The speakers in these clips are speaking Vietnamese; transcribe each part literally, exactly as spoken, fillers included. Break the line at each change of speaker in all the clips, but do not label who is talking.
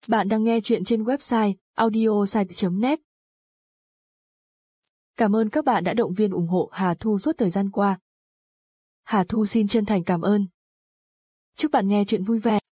Bạn đang nghe chuyện trên website audiosite chấm net. Cảm ơn các bạn đã động viên ủng hộ Hà Thu suốt thời gian qua. Hà Thu xin chân thành cảm ơn. Chúc bạn nghe chuyện vui vẻ.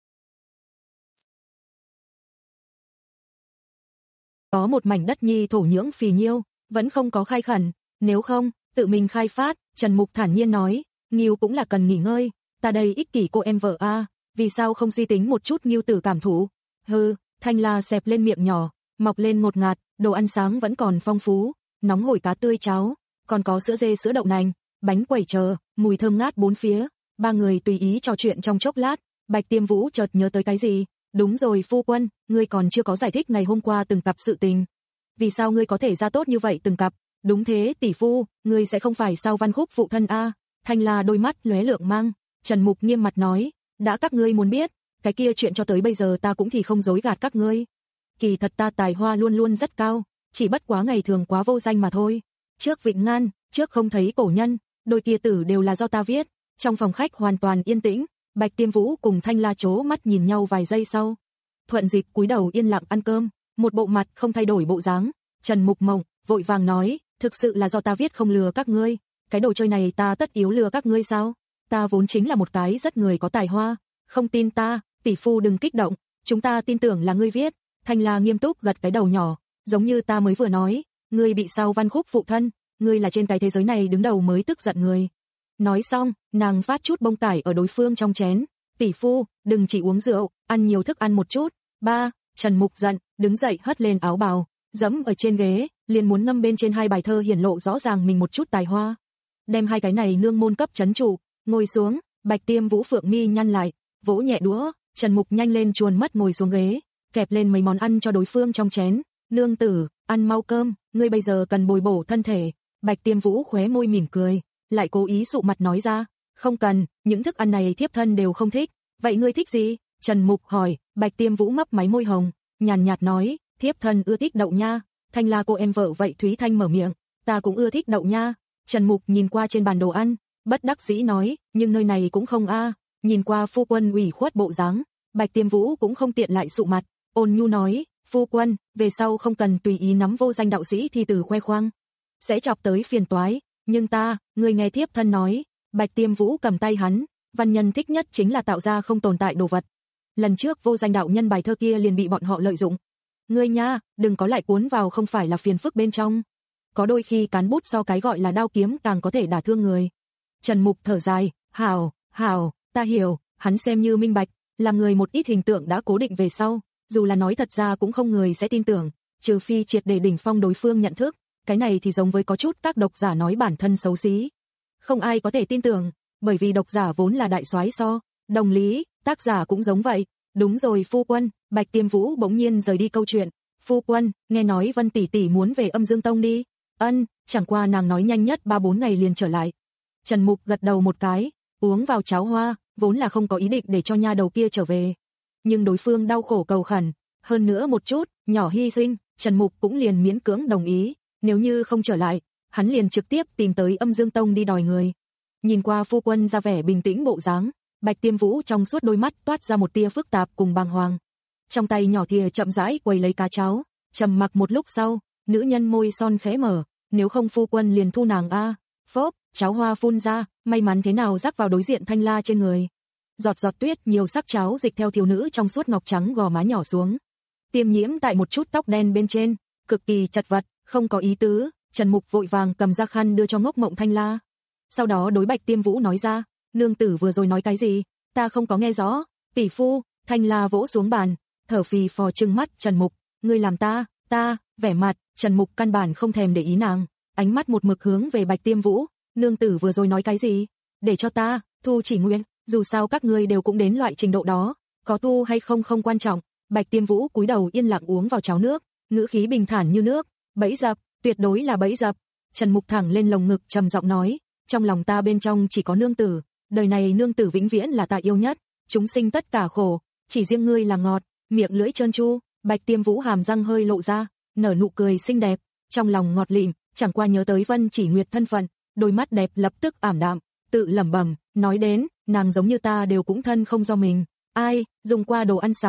Có một mảnh đất nhi thổ nhưỡng phì nhiêu, vẫn không có khai khẩn, nếu không, tự mình khai phát, Trần Mục thản nhiên nói, Nghiêu cũng là cần nghỉ ngơi, ta đây ích kỷ cô em vợ a, vì sao không suy tính một chút Nghiêu tử cảm thụ. Hừ, Thanh La xẹp lên miệng nhỏ, mọc lên ngột ngạt, đồ ăn sáng vẫn còn phong phú, nóng hổi cá tươi cháo, còn có sữa dê sữa đậu nành, bánh quẩy chờ, mùi thơm ngát bốn phía. Ba người tùy ý trò chuyện trong chốc lát, Bạch Tiêm Vũ chợt nhớ tới cái gì. Đúng rồi phu quân, ngươi còn chưa có giải thích ngày hôm qua từng cặp sự tình. Vì sao ngươi có thể ra tốt như vậy từng cặp? Đúng thế tỷ phu, ngươi sẽ không phải sao Văn Khúc phụ thân a? Thanh La đôi mắt lóe lượng mang, Trần Mục nghiêm mặt nói, đã các ngươi muốn biết, cái kia chuyện cho tới bây giờ ta cũng thì không dối gạt các ngươi. Kỳ thật ta tài hoa luôn luôn rất cao, chỉ bất quá ngày thường quá vô danh mà thôi. Trước Vịnh Ngan, trước không thấy cổ nhân, đôi kia tử đều là do ta viết. Trong phòng khách hoàn toàn yên tĩnh, Bạch Tiêm Vũ cùng Thanh La chố mắt nhìn nhau vài giây sau. Thuận Dịch cúi đầu yên lặng ăn cơm, một bộ mặt không thay đổi bộ dáng. Trần Mục mộng, vội vàng nói, thực sự là do ta viết không lừa các ngươi, cái đồ chơi này ta tất yếu lừa các ngươi sao? Ta vốn chính là một cái rất người có tài hoa, không tin ta, tỷ phu đừng kích động, chúng ta tin tưởng là ngươi viết. Thanh La nghiêm túc gật cái đầu nhỏ, giống như ta mới vừa nói, ngươi bị sao Văn Khúc phụ thân, ngươi là trên cái thế giới này đứng đầu mới tức giận người. Nói xong, nàng phát chút bông cải ở đối phương trong chén, tỷ phu, đừng chỉ uống rượu, ăn nhiều thức ăn một chút. Ba, Trần Mục giận, đứng dậy hất lên áo bào, dẫm ở trên ghế, liền muốn ngâm bên trên hai bài thơ hiển lộ rõ ràng mình một chút tài hoa. Đem hai cái này nương môn cấp trấn trụ, ngồi xuống, Bạch Tiêm Vũ phượng mi nhăn lại, vỗ nhẹ đũa, Trần Mục nhanh lên chuồn mất ngồi xuống ghế, kẹp lên mấy món ăn cho đối phương trong chén. Nương tử, ăn mau cơm, ngươi bây giờ cần bồi bổ thân thể. Bạch Tiêm Vũ khóe môi mỉm cười, lại cố ý sụ mặt nói ra, không cần, những thức ăn này thiếp thân đều không thích. Vậy ngươi thích gì? Trần Mục hỏi. Bạch Tiêm Vũ mấp máy môi hồng, nhàn nhạt nói, thiếp thân ưa thích đậu nha. Thanh La cô em vợ vậy Thúy Thanh mở miệng, ta cũng ưa thích đậu nha. Trần Mục nhìn qua trên bàn đồ ăn, bất đắc dĩ nói, nhưng nơi này cũng không a. Nhìn qua phu quân ủy khuất bộ dáng, Bạch Tiêm Vũ cũng không tiện lại sụ mặt, ôn nhu nói, phu quân, về sau không cần tùy ý nắm vô danh đạo sĩ thi từ khoe khoang, sẽ chọc tới phiền toái. Nhưng ta, người nghe thiếp thân nói. Bạch Tiêm Vũ cầm tay hắn, văn nhân thích nhất chính là tạo ra không tồn tại đồ vật. Lần trước vô danh đạo nhân bài thơ kia liền bị bọn họ lợi dụng. Ngươi nha, đừng có lại cuốn vào không phải là phiền phức bên trong. Có đôi khi cán bút so cái gọi là đao kiếm càng có thể đả thương người. Trần Mục thở dài, hảo, hảo, ta hiểu, hắn xem như minh bạch, làm người một ít hình tượng đã cố định về sau, dù là nói thật ra cũng không người sẽ tin tưởng, trừ phi triệt để đỉnh phong đối phương nhận thức. Cái này thì giống với có chút các độc giả nói bản thân xấu xí, không ai có thể tin tưởng, bởi vì độc giả vốn là đại soái so. Đồng lý, tác giả cũng giống vậy. Đúng rồi phu quân. Bạch Tiêm Vũ bỗng nhiên rời đi câu chuyện. Phu quân, nghe nói Vân tỷ tỷ muốn về Âm Dương Tông đi. Ân, chẳng qua nàng nói nhanh nhất ba bốn ngày liền trở lại. Trần Mục gật đầu một cái, uống vào cháo hoa, vốn là không có ý định để cho nha đầu kia trở về, nhưng đối phương đau khổ cầu khẩn, hơn nữa một chút nhỏ hy sinh, Trần Mục cũng liền miễn cưỡng đồng ý. Nếu như không trở lại, hắn liền trực tiếp tìm tới Âm Dương Tông đi đòi người. Nhìn qua phu quân ra vẻ bình tĩnh bộ dáng, Bạch Tiêm Vũ trong suốt đôi mắt toát ra một tia phức tạp cùng bàng hoàng. Trong tay nhỏ thìa chậm rãi quầy lấy cá cháo, trầm mặc một lúc sau, nữ nhân môi son khẽ mở, nếu không phu quân liền thu nàng a. Phốp, cháo hoa phun ra, may mắn thế nào rắc vào đối diện Thanh La trên người. Giọt giọt tuyết nhiều sắc cháo dịch theo thiếu nữ trong suốt ngọc trắng gò má nhỏ xuống, tiêm nhiễm tại một chút tóc đen bên trên, cực kỳ chật vật, không có ý tứ. Trần Mục vội vàng cầm ra khăn đưa cho ngốc mộng Thanh La, sau đó đối Bạch Tiêm Vũ nói ra, nương tử vừa rồi nói cái gì, ta không có nghe rõ. Tỷ phu. Thanh La vỗ xuống bàn, thở phì phò trừng mắt Trần Mục, ngươi làm ta, ta, vẻ mặt. Trần Mục căn bản không thèm để ý nàng, ánh mắt một mực hướng về Bạch Tiêm Vũ, nương tử vừa rồi nói cái gì, để cho ta thu chỉ nguyện, dù sao các ngươi đều cũng đến loại trình độ đó, có thu hay không không quan trọng. Bạch Tiêm Vũ cúi đầu yên lặng uống vào cháo nước, ngữ khí bình thản như nước, bẫy dập, tuyệt đối là bẫy dập. Trần Mục thẳng lên lồng ngực trầm giọng nói, trong lòng ta bên trong chỉ có nương tử, đời này nương tử vĩnh viễn là ta yêu nhất, chúng sinh tất cả khổ, chỉ riêng ngươi là ngọt. Miệng lưỡi trơn tru, Bạch Tiêm Vũ hàm răng hơi lộ ra, nở nụ cười xinh đẹp, trong lòng ngọt lịm, chẳng qua nhớ tới Vân Chỉ Nguyệt thân phận, đôi mắt đẹp lập tức ảm đạm, tự lẩm bẩm, nói đến, nàng giống như ta đều cũng thân không do mình. Ai, dùng qua đồ ăn sáng,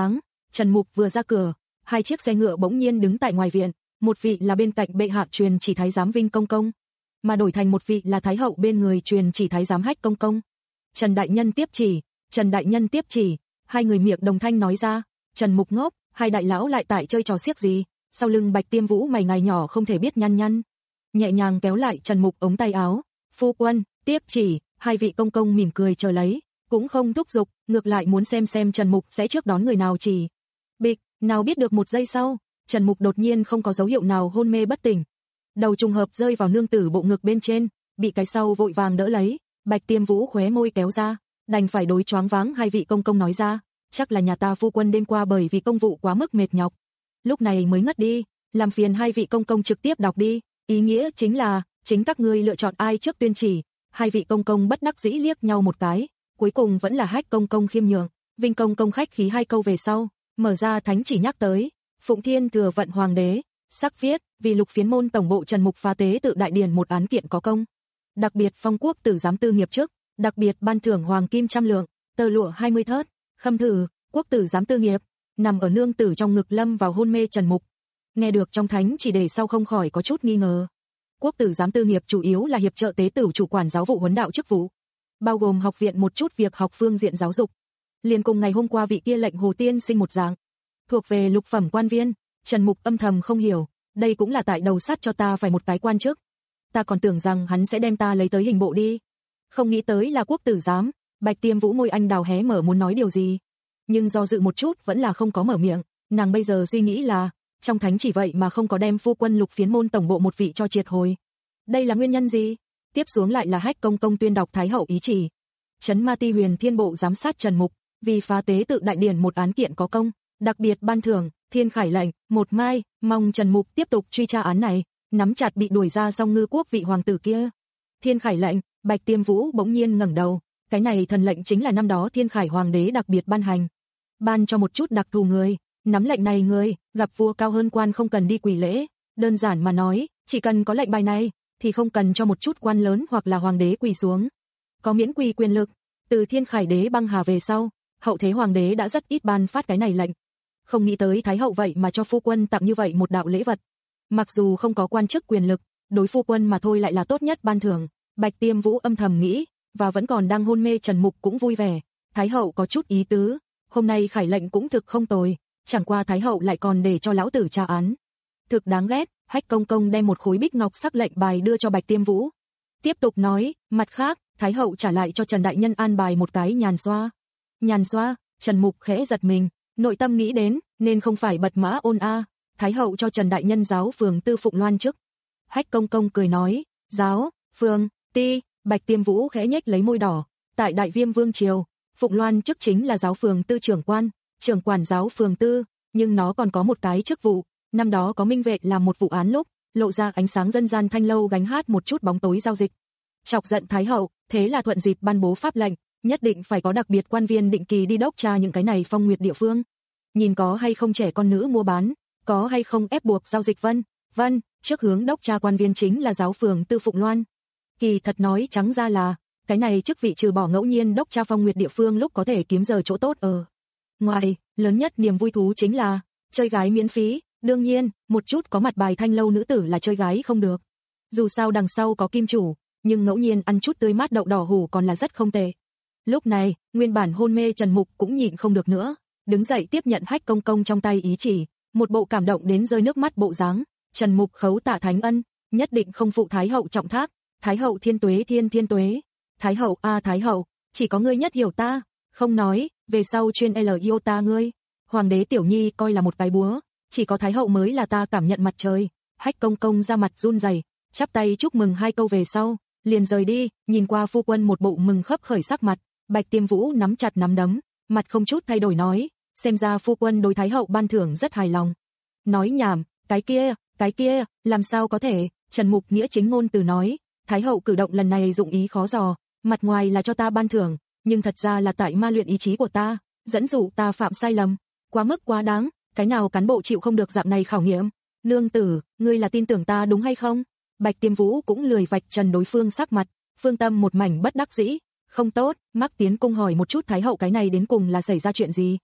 Trần Mục vừa ra cửa, hai chiếc xe ngựa bỗng nhiên đứng tại ngoài viện, một vị là bên cạnh bệ hạ truyền chỉ thái giám Vinh Công Công, mà đổi thành một vị là thái hậu bên người truyền chỉ thái giám Hách Công Công. Trần đại nhân tiếp chỉ, Trần đại nhân tiếp chỉ, hai người miệng đồng thanh nói ra. Trần Mục ngốc, hai đại lão lại tại chơi trò xiếc gì? Sau lưng Bạch Tiêm Vũ mày ngày nhỏ không thể biết nhăn nhăn, nhẹ nhàng kéo lại Trần Mục ống tay áo. Phu quân, tiếp chỉ. Hai vị công công mỉm cười chờ lấy, cũng không thúc giục, ngược lại muốn xem xem Trần Mục sẽ trước đón người nào chỉ. Bịch, nào biết được một giây sau, Trần Mục đột nhiên không có dấu hiệu nào hôn mê bất tỉnh. Đầu trùng hợp rơi vào nương tử bộ ngực bên trên, bị cái sau vội vàng đỡ lấy. Bạch Tiêm Vũ khóe môi kéo ra, đành phải đối choáng váng hai vị công công nói ra, chắc là nhà ta phu quân đêm qua bởi vì công vụ quá mức mệt nhọc, lúc này mới ngất đi, làm phiền hai vị công công trực tiếp đọc đi, ý nghĩa chính là, chính các ngươi lựa chọn ai trước tuyên chỉ. Hai vị công công bất đắc dĩ liếc nhau một cái, cuối cùng vẫn là Hách Công Công khiêm nhường. Vinh Công Công khách khí hai câu về sau, mở ra thánh chỉ nhắc tới, Phụng Thiên Thừa Vận Hoàng đế, sắc viết, vì Lục Phiến môn tổng bộ Trần Mục phá tế tự đại điển một án kiện có công, đặc biệt phong quốc tử giám tư nghiệp chức, đặc biệt ban thưởng hoàng kim trăm lượng, tơ lụa hai mươi thớt, khâm thử, quốc tử giám tư nghiệp, nằm ở nương tử trong ngực lâm vào hôn mê Trần Mục. Nghe được trong thánh chỉ để sau không khỏi có chút nghi ngờ. Quốc tử giám tư nghiệp chủ yếu là hiệp trợ tế tử chủ quản giáo vụ huấn đạo chức vụ, bao gồm học viện một chút việc học phương diện giáo dục. Liền cùng ngày hôm qua vị kia lệnh Hồ Tiên sinh một dạng, thuộc về lục phẩm quan viên. Trần Mục âm thầm không hiểu, đây cũng là tại đầu sắt cho ta phải một cái quan chức. Ta còn tưởng rằng hắn sẽ đem ta lấy tới hình bộ đi. Không nghĩ tới là quốc tử giám. Bạch Tiêm Vũ môi anh đào hé mở muốn nói điều gì, nhưng do dự một chút vẫn là không có mở miệng. Nàng bây giờ suy nghĩ là, trong thánh chỉ vậy mà không có đem phu quân Lục Phiến môn tổng bộ một vị cho triệt hồi. Đây là nguyên nhân gì? Tiếp xuống lại là Hách Công Công tuyên đọc thái hậu ý chỉ. Trấn Ma Ti Huyền Thiên bộ giám sát Trần Mục, vì phá tế tự đại điển một án kiện có công, đặc biệt ban thưởng Thiên Khải lệnh, một mai, mong Trần Mục tiếp tục truy tra án này, nắm chặt bị đuổi ra Song Ngư quốc vị hoàng tử kia. Thiên Khải lệnh, Bạch Tiêm Vũ bỗng nhiên ngẩng đầu, cái này thần lệnh chính là năm đó Thiên Khải hoàng đế đặc biệt ban hành, ban cho một chút đặc thù người, nắm lệnh này người, gặp vua cao hơn quan không cần đi quỳ lễ, đơn giản mà nói, chỉ cần có lệnh bài này, thì không cần cho một chút quan lớn hoặc là hoàng đế quỳ xuống. Có miễn quỳ quyền lực, từ Thiên Khải đế băng hà về sau, hậu thế hoàng đế đã rất ít ban phát cái này lệnh. Không nghĩ tới thái hậu vậy mà cho phu quân tặng như vậy một đạo lễ vật. Mặc dù không có quan chức quyền lực, đối phu quân mà thôi lại là tốt nhất ban thưởng. Bạch Tiêm Vũ âm thầm nghĩ, và vẫn còn đang hôn mê Trần Mục cũng vui vẻ. Thái hậu có chút ý tứ, hôm nay Khải lệnh cũng thực không tồi, chẳng qua thái hậu lại còn để cho lão tử tra án. Thực đáng ghét. Hách Công Công đem một khối bích ngọc sắc lệnh bài đưa cho Bạch Tiêm Vũ. Tiếp tục nói, mặt khác, thái hậu trả lại cho Trần đại nhân an bài một cái nhàn xoa. Nhàn xoa? Trần Mục khẽ giật mình, nội tâm nghĩ đến, nên không phải bật mã ôn a. Thái hậu cho Trần đại nhân giáo phường tư Phụng Loan chức. Hách Công Công cười nói, giáo, phường, ti. Bạch Tiêm Vũ khẽ nhếch lấy môi đỏ, tại Đại Viêm vương triều, Phụng Loan chức chính là giáo phường tư trưởng quan, trưởng quản giáo phường tư, nhưng nó còn có một cái chức vụ. Năm đó có minh vệ làm một vụ án lúc, lộ ra ánh sáng dân gian thanh lâu gánh hát một chút bóng tối giao dịch, chọc giận thái hậu, thế là thuận dịp ban bố pháp lệnh, nhất định phải có đặc biệt quan viên định kỳ đi đốc tra những cái này phong nguyệt địa phương, nhìn có hay không trẻ con nữ mua bán, có hay không ép buộc giao dịch vân vân. Trước hướng đốc tra quan viên chính là giáo phường tư Phụng Loan. Kỳ thật nói trắng ra là, cái này chức vị trừ bỏ ngẫu nhiên đốc tra phong nguyệt địa phương lúc có thể kiếm giờ chỗ tốt ở ngoài, lớn nhất niềm vui thú chính là chơi gái miễn phí. Đương nhiên, một chút có mặt bài thanh lâu nữ tử là chơi gái không được. Dù sao đằng sau có kim chủ, nhưng ngẫu nhiên ăn chút tươi mát đậu đỏ hủ còn là rất không tệ. Lúc này, nguyên bản hôn mê Trần Mục cũng nhịn không được nữa, đứng dậy tiếp nhận Hách Công Công trong tay ý chỉ, một bộ cảm động đến rơi nước mắt bộ dáng. Trần Mục khấu tạ thánh ân, nhất định không phụ thái hậu trọng thác. Thái hậu thiên tuế thiên thiên tuế. Thái hậu a à, thái hậu, chỉ có ngươi nhất hiểu ta, không nói, về sau chuyên L yêu ta ngươi. Hoàng đế tiểu nhi coi là một cái búa, chỉ có thái hậu mới là ta cảm nhận mặt trời. Hách Công Công ra mặt run rẩy, chắp tay chúc mừng hai câu về sau, liền rời đi, nhìn qua phu quân một bộ mừng khấp khởi sắc mặt. Bạch Tiêm Vũ nắm chặt nắm đấm, mặt không chút thay đổi nói, xem ra phu quân đối thái hậu ban thưởng rất hài lòng. Nói nhảm, cái kia, cái kia, làm sao có thể? Trần Mục nghĩa chính ngôn từ nói, thái hậu cử động lần này dụng ý khó dò, mặt ngoài là cho ta ban thưởng, nhưng thật ra là tại ma luyện ý chí của ta, dẫn dụ ta phạm sai lầm, quá mức quá đáng, cái nào cán bộ chịu không được dạng này khảo nghiệm. Nương tử, ngươi là tin tưởng ta đúng hay không? Bạch Tiêm Vũ cũng lười vạch trần đối phương sắc mặt, phương tâm một mảnh bất đắc dĩ. Không tốt, Mắc Tiến Cung hỏi một chút thái hậu cái này đến cùng là xảy ra chuyện gì.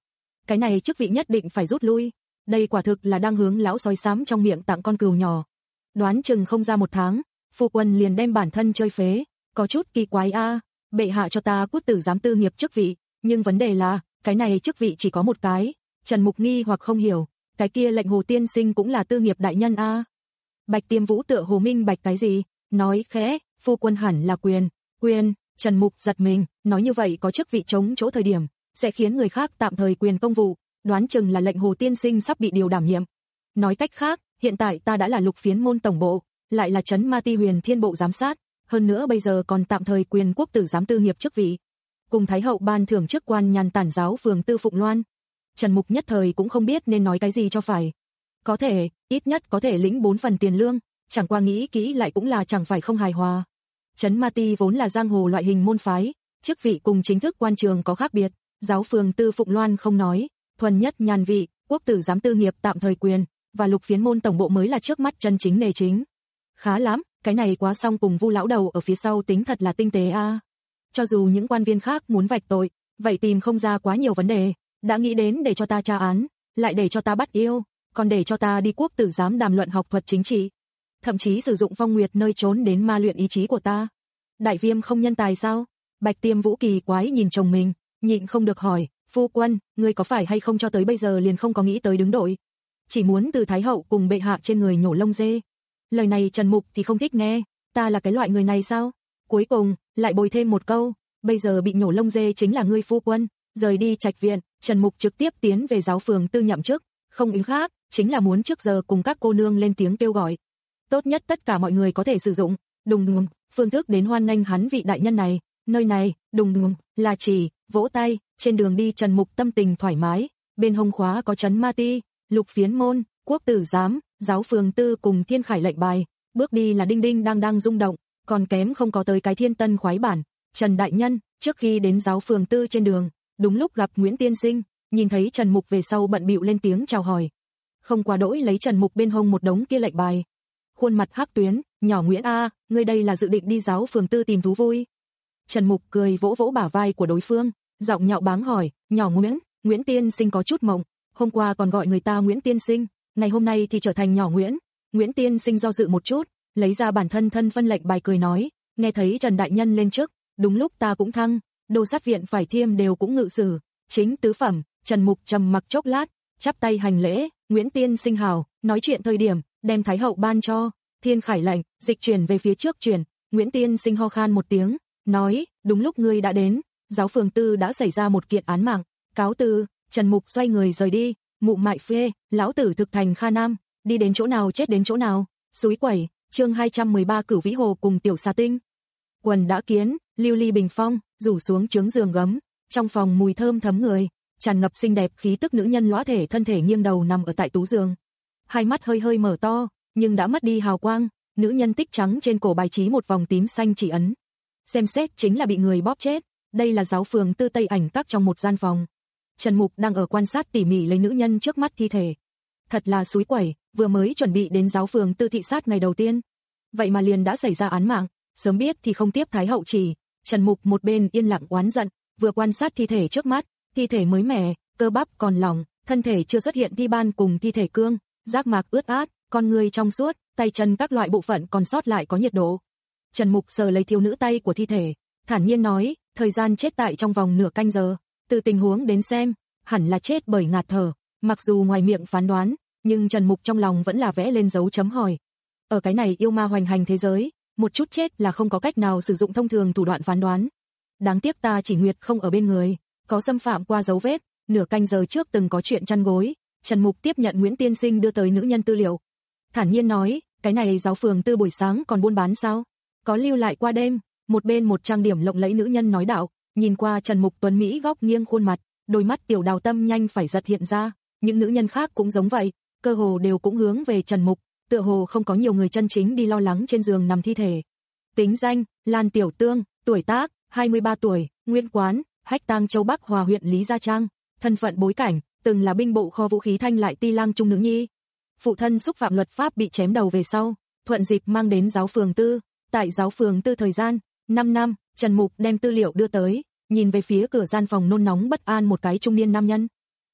cái này chức vị nhất định phải rút lui. Đây quả thực là đang hướng lão sói xám trong miệng tặng con cừu nhỏ. Đoán chừng không ra một tháng, phu quân liền đem bản thân chơi phế, có chút kỳ quái a. À. Bệ hạ cho ta quốc tử giám tư nghiệp chức vị, nhưng vấn đề là, cái này chức vị chỉ có một cái. Trần Mục nghi hoặc không hiểu, cái kia lệnh Hồ tiên sinh cũng là tư nghiệp đại nhân a. À. Bạch Tiêm Vũ tựa hồ minh bạch cái gì, nói khẽ, phu quân hẳn là quyền, quyền. Trần Mục giật mình, nói như vậy có chức vị trống chỗ thời điểm, sẽ khiến người khác tạm thời quyền công vụ, đoán chừng là lệnh Hồ tiên sinh sắp bị điều đảm nhiệm. Nói cách khác, hiện tại ta đã là Lục Phiến môn tổng bộ, lại là trấn Ma Ti Huyền Thiên bộ giám sát, hơn nữa bây giờ còn tạm thời quyền quốc tử giám tư nghiệp chức vị. Cùng Thái hậu ban thưởng chức quan nhàn tản giáo phường tư Phụng Loan. Trần Mục nhất thời cũng không biết nên nói cái gì cho phải. Có thể, ít nhất có thể lĩnh bốn phần tiền lương, chẳng qua nghĩ kỹ lại cũng là chẳng phải không hài hòa. Trấn Ma Ti vốn là giang hồ loại hình môn phái, chức vị cùng chính thức quan trường có khác biệt, giáo phường tư Phụng Loan không nói, thuần nhất nhàn vị, quốc tử giám tư nghiệp tạm thời quyền, và Lục Phiến môn tổng bộ mới là trước mắt chân chính nghề chính. Khá lắm, cái này quá xong cùng Vu lão đầu ở phía sau tính thật là tinh tế a. À. Cho dù những quan viên khác muốn vạch tội, vậy tìm không ra quá nhiều vấn đề, đã nghĩ đến để cho ta tra án, lại để cho ta bắt yêu, còn để cho ta đi quốc tử giám đàm luận học thuật chính trị, thậm chí sử dụng phong nguyệt nơi trốn đến ma luyện ý chí của ta. Đại Viêm không nhân tài sao? Bạch Tiêm Vũ kỳ quái nhìn chồng mình, nhịn không được hỏi, phu quân, ngươi có phải hay không cho tới bây giờ liền không có nghĩ tới đứng đội, chỉ muốn từ Thái hậu cùng bệ hạ trên người nhổ lông dê? Lời này Trần Mục thì không thích nghe, ta là cái loại người này sao? Cuối cùng, lại bồi thêm một câu, bây giờ bị nhổ lông dê chính là ngươi phu quân. Rời đi trạch viện, Trần Mục trực tiếp tiến về giáo phường tư nhậm chức, không ý khác, chính là muốn trước giờ cùng các cô nương lên tiếng kêu gọi. Tốt nhất tất cả mọi người có thể sử dụng, đùng đùng, phương thức đến hoan nghênh hắn vị đại nhân này, nơi này, đùng đùng, là chỉ, vỗ tay, trên đường đi Trần Mục tâm tình thoải mái, bên hông khóa có trấn Ma Ti, Lục Phiến môn, quốc tử giám, giáo phường tư cùng thiên khải lệnh bài, bước đi là đinh đinh đang đang rung động, còn kém không có tới cái thiên tân khoái bản. Trần đại nhân, trước khi đến giáo phường tư trên đường, đúng lúc gặp Nguyễn tiên sinh, nhìn thấy Trần Mục về sau bận bịu lên tiếng chào hỏi. Không quá đỗi lấy Trần Mục bên hông một đống kia lệnh bài. Khuôn mặt hắc tuyến, nhỏ Nguyễn a, ngươi đây là dự định đi giáo phường tư tìm thú vui. Trần Mục cười vỗ vỗ bả vai của đối phương, giọng nhạo báng hỏi, nhỏ Nguyễn, Nguyễn tiên sinh có chút mộng, hôm qua còn gọi người ta Nguyễn tiên sinh, ngày hôm nay thì trở thành nhỏ Nguyễn. Nguyễn tiên sinh do dự một chút, lấy ra bản thân thân phân lệnh bài cười nói, nghe thấy Trần đại nhân lên chức, đúng lúc ta cũng thăng, đô sát viện phải thiêm đều cũng ngự sử, chính tứ phẩm. Trần Mục trầm mặc chốc lát, chắp tay hành lễ, Nguyễn tiên sinh hào, nói chuyện thời điểm, đem Thái hậu ban cho, thiên khải lệnh, dịch chuyển về phía trước chuyển, Nguyễn tiên sinh ho khan một tiếng, nói, đúng lúc ngươi đã đến, giáo phường tư đã xảy ra một kiện án mạng, cáo từ. Trần Mục xoay người rời đi, mụ mại phê, lão tử thực thành Kha Nam, đi đến chỗ nào chết đến chỗ nào, xúi quẩy. Chương hai trăm mười ba Cửu Vĩ Hồ cùng Tiểu Xà Tinh. Quần đã kiến, lưu ly bình phong, rủ xuống trướng giường gấm, trong phòng mùi thơm thấm người, tràn ngập xinh đẹp khí tức nữ nhân lõa thể thân thể nghiêng đầu nằm ở tại tú giường. Hai mắt hơi hơi mở to, nhưng đã mất đi hào quang, nữ nhân tích trắng trên cổ bài trí một vòng tím xanh chỉ ấn. Xem xét chính là bị người bóp chết, đây là giáo phường tư Tây Ảnh Các trong một gian phòng. Trần Mục đang ở quan sát tỉ mỉ lấy nữ nhân trước mắt thi thể. Thật là xúi quẩy, vừa mới chuẩn bị đến giáo phường tư thị sát ngày đầu tiên, vậy mà liền đã xảy ra án mạng, sớm biết thì không tiếp Thái hậu chỉ. Trần Mục một bên yên lặng oán giận, vừa quan sát thi thể trước mắt, thi thể mới mẻ, cơ bắp còn lỏng, thân thể chưa xuất hiện thi ban cùng thi thể cương, giác mạc ướt át, con người trong suốt, tay chân các loại bộ phận còn sót lại có nhiệt độ. Trần Mục sờ lấy thiếu nữ tay của thi thể, thản nhiên nói, thời gian chết tại trong vòng nửa canh giờ, từ tình huống đến xem, hẳn là chết bởi ngạt thở, mặc dù ngoài miệng phán đoán, nhưng Trần Mục trong lòng vẫn là vẽ lên dấu chấm hỏi. Ở cái này yêu ma hoành hành thế giới, một chút chết là không có cách nào sử dụng thông thường thủ đoạn phán đoán. Đáng tiếc ta chỉ nguyệt không ở bên người, có xâm phạm qua dấu vết, nửa canh giờ trước từng có chuyện chăn gối. Trần Mục tiếp nhận Nguyễn tiên sinh đưa tới nữ nhân tư liệu, thản nhiên nói, cái này giáo phường tư buổi sáng còn buôn bán sao? Có lưu lại qua đêm. Một bên một trang điểm lộng lẫy nữ nhân nói đạo, nhìn qua Trần Mục tuấn mỹ góc nghiêng khuôn mặt, đôi mắt tiểu đào tâm nhanh phải giật hiện ra. Những nữ nhân khác cũng giống vậy, cơ hồ đều cũng hướng về Trần Mục, tựa hồ không có nhiều người chân chính đi lo lắng trên giường nằm thi thể. Tính danh, Lan Tiểu Tương, tuổi tác, hai mươi ba tuổi, nguyên quán, Hách Tang Châu Bắc Hòa huyện Lý Gia Trang, thân phận bối cảnh, từng là binh bộ kho vũ khí Thanh Lại Ti Lang trung nữ nhi. Phụ thân xúc phạm luật pháp bị chém đầu về sau, thuận dịp mang đến giáo phường tư, tại giáo phường tư thời gian năm năm. Trần Mục đem tư liệu đưa tới, nhìn về phía cửa gian phòng nôn nóng bất an một cái trung niên nam nhân.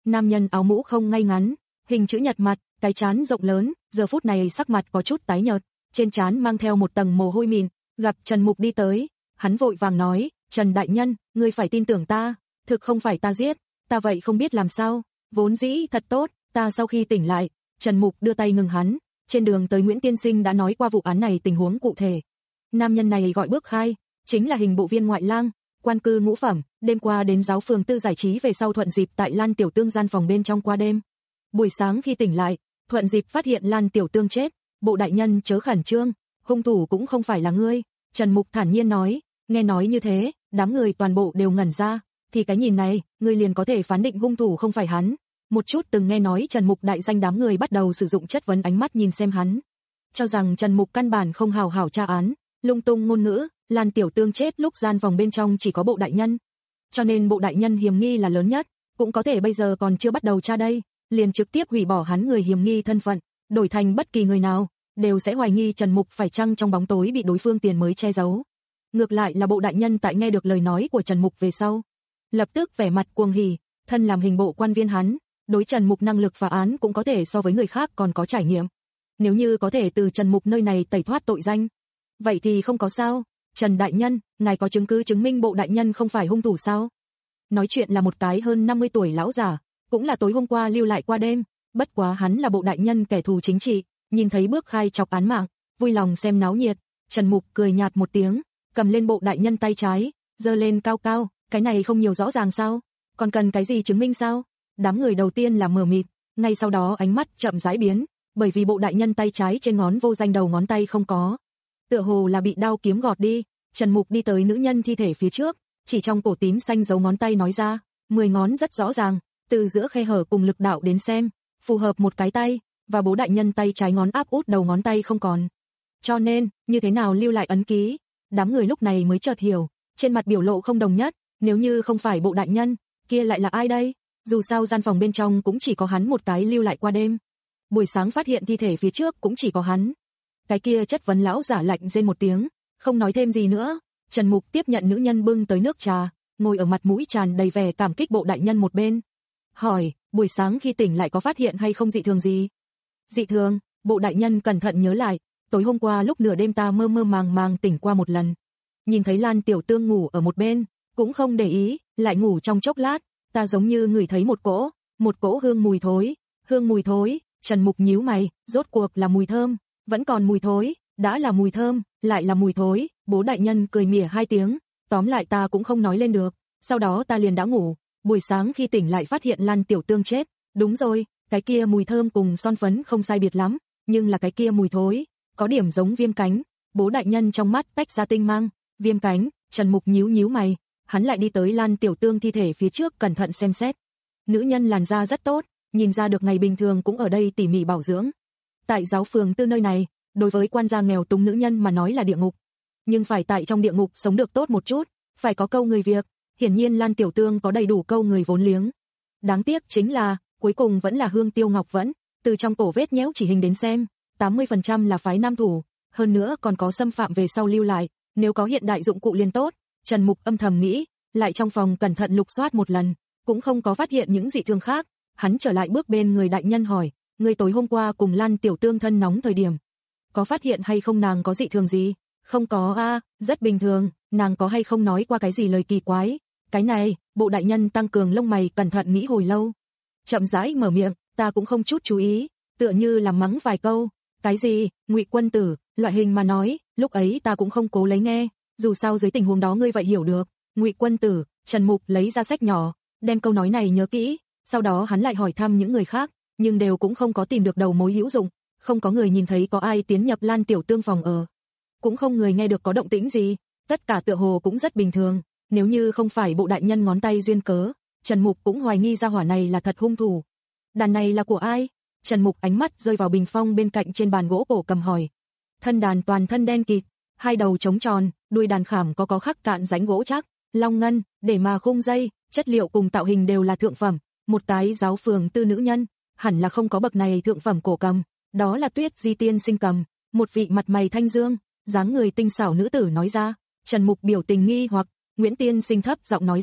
Nam nhân áo mũ không ngay ngắn, hình chữ nhật mặt, cái trán rộng lớn, giờ phút này sắc mặt có chút tái nhợt, trên trán mang theo một tầng mồ hôi mịn, gặp Trần Mục đi tới, hắn vội vàng nói, Trần đại nhân, ngươi phải tin tưởng ta, thực không phải ta giết, ta vậy không biết làm sao, vốn dĩ thật tốt, ta sau khi tỉnh lại, Trần Mục đưa tay ngừng hắn, trên đường tới Nguyễn Tiên Sinh đã nói qua vụ án này tình huống cụ thể. Nam nhân này gọi Bước Khai, chính là hình bộ viên ngoại lang, quan cư ngũ phẩm, đêm qua đến giáo phường tư giải trí về sau thuận dịp tại Lan Tiểu Tương gian phòng bên trong qua đêm. Buổi sáng khi tỉnh lại, thuận dịp phát hiện Lan Tiểu Tương chết, bộ đại nhân chớ khẩn trương, hung thủ cũng không phải là ngươi, Trần Mục thản nhiên nói, nghe nói như thế, đám người toàn bộ đều ngẩn ra, thì cái nhìn này, ngươi liền có thể phán định hung thủ không phải hắn. Một chút từng nghe nói Trần Mục đại danh đám người bắt đầu sử dụng chất vấn ánh mắt nhìn xem hắn, cho rằng Trần Mục căn bản không hào hảo tra án, lung tung ngôn ngữ, Lan Tiểu Tương chết lúc gian phòng bên trong chỉ có bộ đại nhân. Cho nên bộ đại nhân hiểm nghi là lớn nhất, cũng có thể bây giờ còn chưa bắt đầu tra đây, liền trực tiếp hủy bỏ hắn người hiểm nghi thân phận, đổi thành bất kỳ người nào, đều sẽ hoài nghi Trần Mục phải chăng trong bóng tối bị đối phương tiền mới che giấu. Ngược lại là bộ đại nhân tại nghe được lời nói của Trần Mục về sau, lập tức vẻ mặt cuồng hỉ, thân làm hình bộ quan viên hắn, đối Trần Mục năng lực phá án cũng có thể so với người khác còn có trải nghiệm. Nếu như có thể từ Trần Mục nơi này tẩy thoát tội danh, vậy thì không có sao. Trần đại nhân, ngài có chứng cứ chứng minh bộ đại nhân không phải hung thủ sao? Nói chuyện là một cái hơn năm mươi tuổi lão giả, cũng là tối hôm qua lưu lại qua đêm, bất quá hắn là bộ đại nhân kẻ thù chính trị, nhìn thấy Bước Khai chọc án mạng, vui lòng xem náo nhiệt, Trần Mục cười nhạt một tiếng, cầm lên bộ đại nhân tay trái, giơ lên cao cao, cái này không nhiều rõ ràng sao? Còn cần cái gì chứng minh sao? Đám người đầu tiên là mờ mịt, ngay sau đó ánh mắt chậm rãi biến, bởi vì bộ đại nhân tay trái trên ngón vô danh đầu ngón tay không có, tựa hồ là bị đao kiếm gọt đi. Trần Mục đi tới nữ nhân thi thể phía trước, chỉ trong cổ tím xanh dấu ngón tay nói ra, mười ngón rất rõ ràng, từ giữa khe hở cùng lực đạo đến xem, phù hợp một cái tay, và bố đại nhân tay trái ngón áp út đầu ngón tay không còn. Cho nên, như thế nào lưu lại ấn ký? Đám người lúc này mới chợt hiểu, trên mặt biểu lộ không đồng nhất, nếu như không phải bộ đại nhân, kia lại là ai đây? Dù sao gian phòng bên trong cũng chỉ có hắn một cái lưu lại qua đêm. Buổi sáng phát hiện thi thể phía trước cũng chỉ có hắn. Cái kia chất vấn lão giả lạnh rên một tiếng, không nói thêm gì nữa. Trần Mục tiếp nhận nữ nhân bưng tới nước trà, ngồi ở mặt mũi tràn đầy vẻ cảm kích bộ đại nhân một bên. Hỏi, buổi sáng khi tỉnh lại có phát hiện hay không dị thường gì? Dị thường, bộ đại nhân cẩn thận nhớ lại, tối hôm qua lúc nửa đêm ta mơ mơ màng màng tỉnh qua một lần. Nhìn thấy Lan Tiểu Tương ngủ ở một bên, cũng không để ý, lại ngủ trong chốc lát, ta giống như ngửi thấy một cỗ, một cỗ hương mùi thối, hương mùi thối, Trần Mục nhíu mày, rốt cuộc là mùi thơm, vẫn còn mùi thối, đã là mùi thơm, lại là mùi thối, bố đại nhân cười mỉa hai tiếng, tóm lại ta cũng không nói lên được, sau đó ta liền đã ngủ, buổi sáng khi tỉnh lại phát hiện Lan Tiểu Tương chết, đúng rồi, cái kia mùi thơm cùng son phấn không sai biệt lắm, nhưng là cái kia mùi thối, có điểm giống viêm cánh, bố đại nhân trong mắt tách ra tinh mang, viêm cánh, Trần Mục nhíu nhíu mày, hắn lại đi tới Lan Tiểu Tương thi thể phía trước cẩn thận xem xét, nữ nhân làn da rất tốt, nhìn ra được ngày bình thường cũng ở đây tỉ mỉ bảo dưỡng. Tại giáo phường tư nơi này, đối với quan gia nghèo túng nữ nhân mà nói là địa ngục, nhưng phải tại trong địa ngục sống được tốt một chút, phải có câu người việc, hiển nhiên Lan Tiểu Tương có đầy đủ câu người vốn liếng. Đáng tiếc chính là, cuối cùng vẫn là Hương Tiêu Ngọc Vẫn, từ trong cổ vết nhéo chỉ hình đến xem, tám mươi phần trăm là phái nam thủ, hơn nữa còn có xâm phạm về sau lưu lại, nếu có hiện đại dụng cụ liền tốt. Trần Mục âm thầm nghĩ, lại trong phòng cẩn thận lục soát một lần, cũng không có phát hiện những dị thường khác, hắn trở lại bước bên người đại nhân hỏi, người tối hôm qua cùng Lan Tiểu Tương thân nóng thời điểm, có phát hiện hay không nàng có dị thường gì? Không có a, à, rất bình thường, nàng có hay không nói qua cái gì lời kỳ quái? Cái này, bộ đại nhân tăng cường lông mày cẩn thận nghĩ hồi lâu. Chậm rãi mở miệng, ta cũng không chút chú ý, tựa như là mắng vài câu. Cái gì, Ngụy quân tử, loại hình mà nói, lúc ấy ta cũng không cố lấy nghe, dù sao dưới tình huống đó ngươi vậy hiểu được. Ngụy quân tử, Trần Mục lấy ra sách nhỏ, đem câu nói này nhớ kỹ, sau đó hắn lại hỏi thăm những người khác, nhưng đều cũng không có tìm được đầu mối hữu dụng, không có người nhìn thấy có ai tiến nhập Lan Tiểu Tương phòng ở, cũng không người nghe được có động tĩnh gì, tất cả tựa hồ cũng rất bình thường, nếu như không phải bộ đại nhân ngón tay duyên cớ, Trần Mục cũng hoài nghi ra hỏa này là thật hung thủ. Đàn này là của ai? Trần Mục ánh mắt rơi vào bình phong bên cạnh trên bàn gỗ cổ cầm hỏi. Thân đàn toàn thân đen kịt, hai đầu trống tròn, đuôi đàn khảm có có khắc cạn rãnh gỗ chắc, long ngân, để mà khung dây, chất liệu cùng tạo hình đều là thượng phẩm, một cái giáo phường tư nữ nhân, hẳn là không có bậc này thượng phẩm cổ cầm, đó là Tuyết Di tiên sinh cầm. Một vị mặt mày thanh dương, dáng người tinh xảo nữ tử nói ra. Trần Mục biểu tình nghi hoặc, Nguyễn tiên sinh thấp giọng nói ra,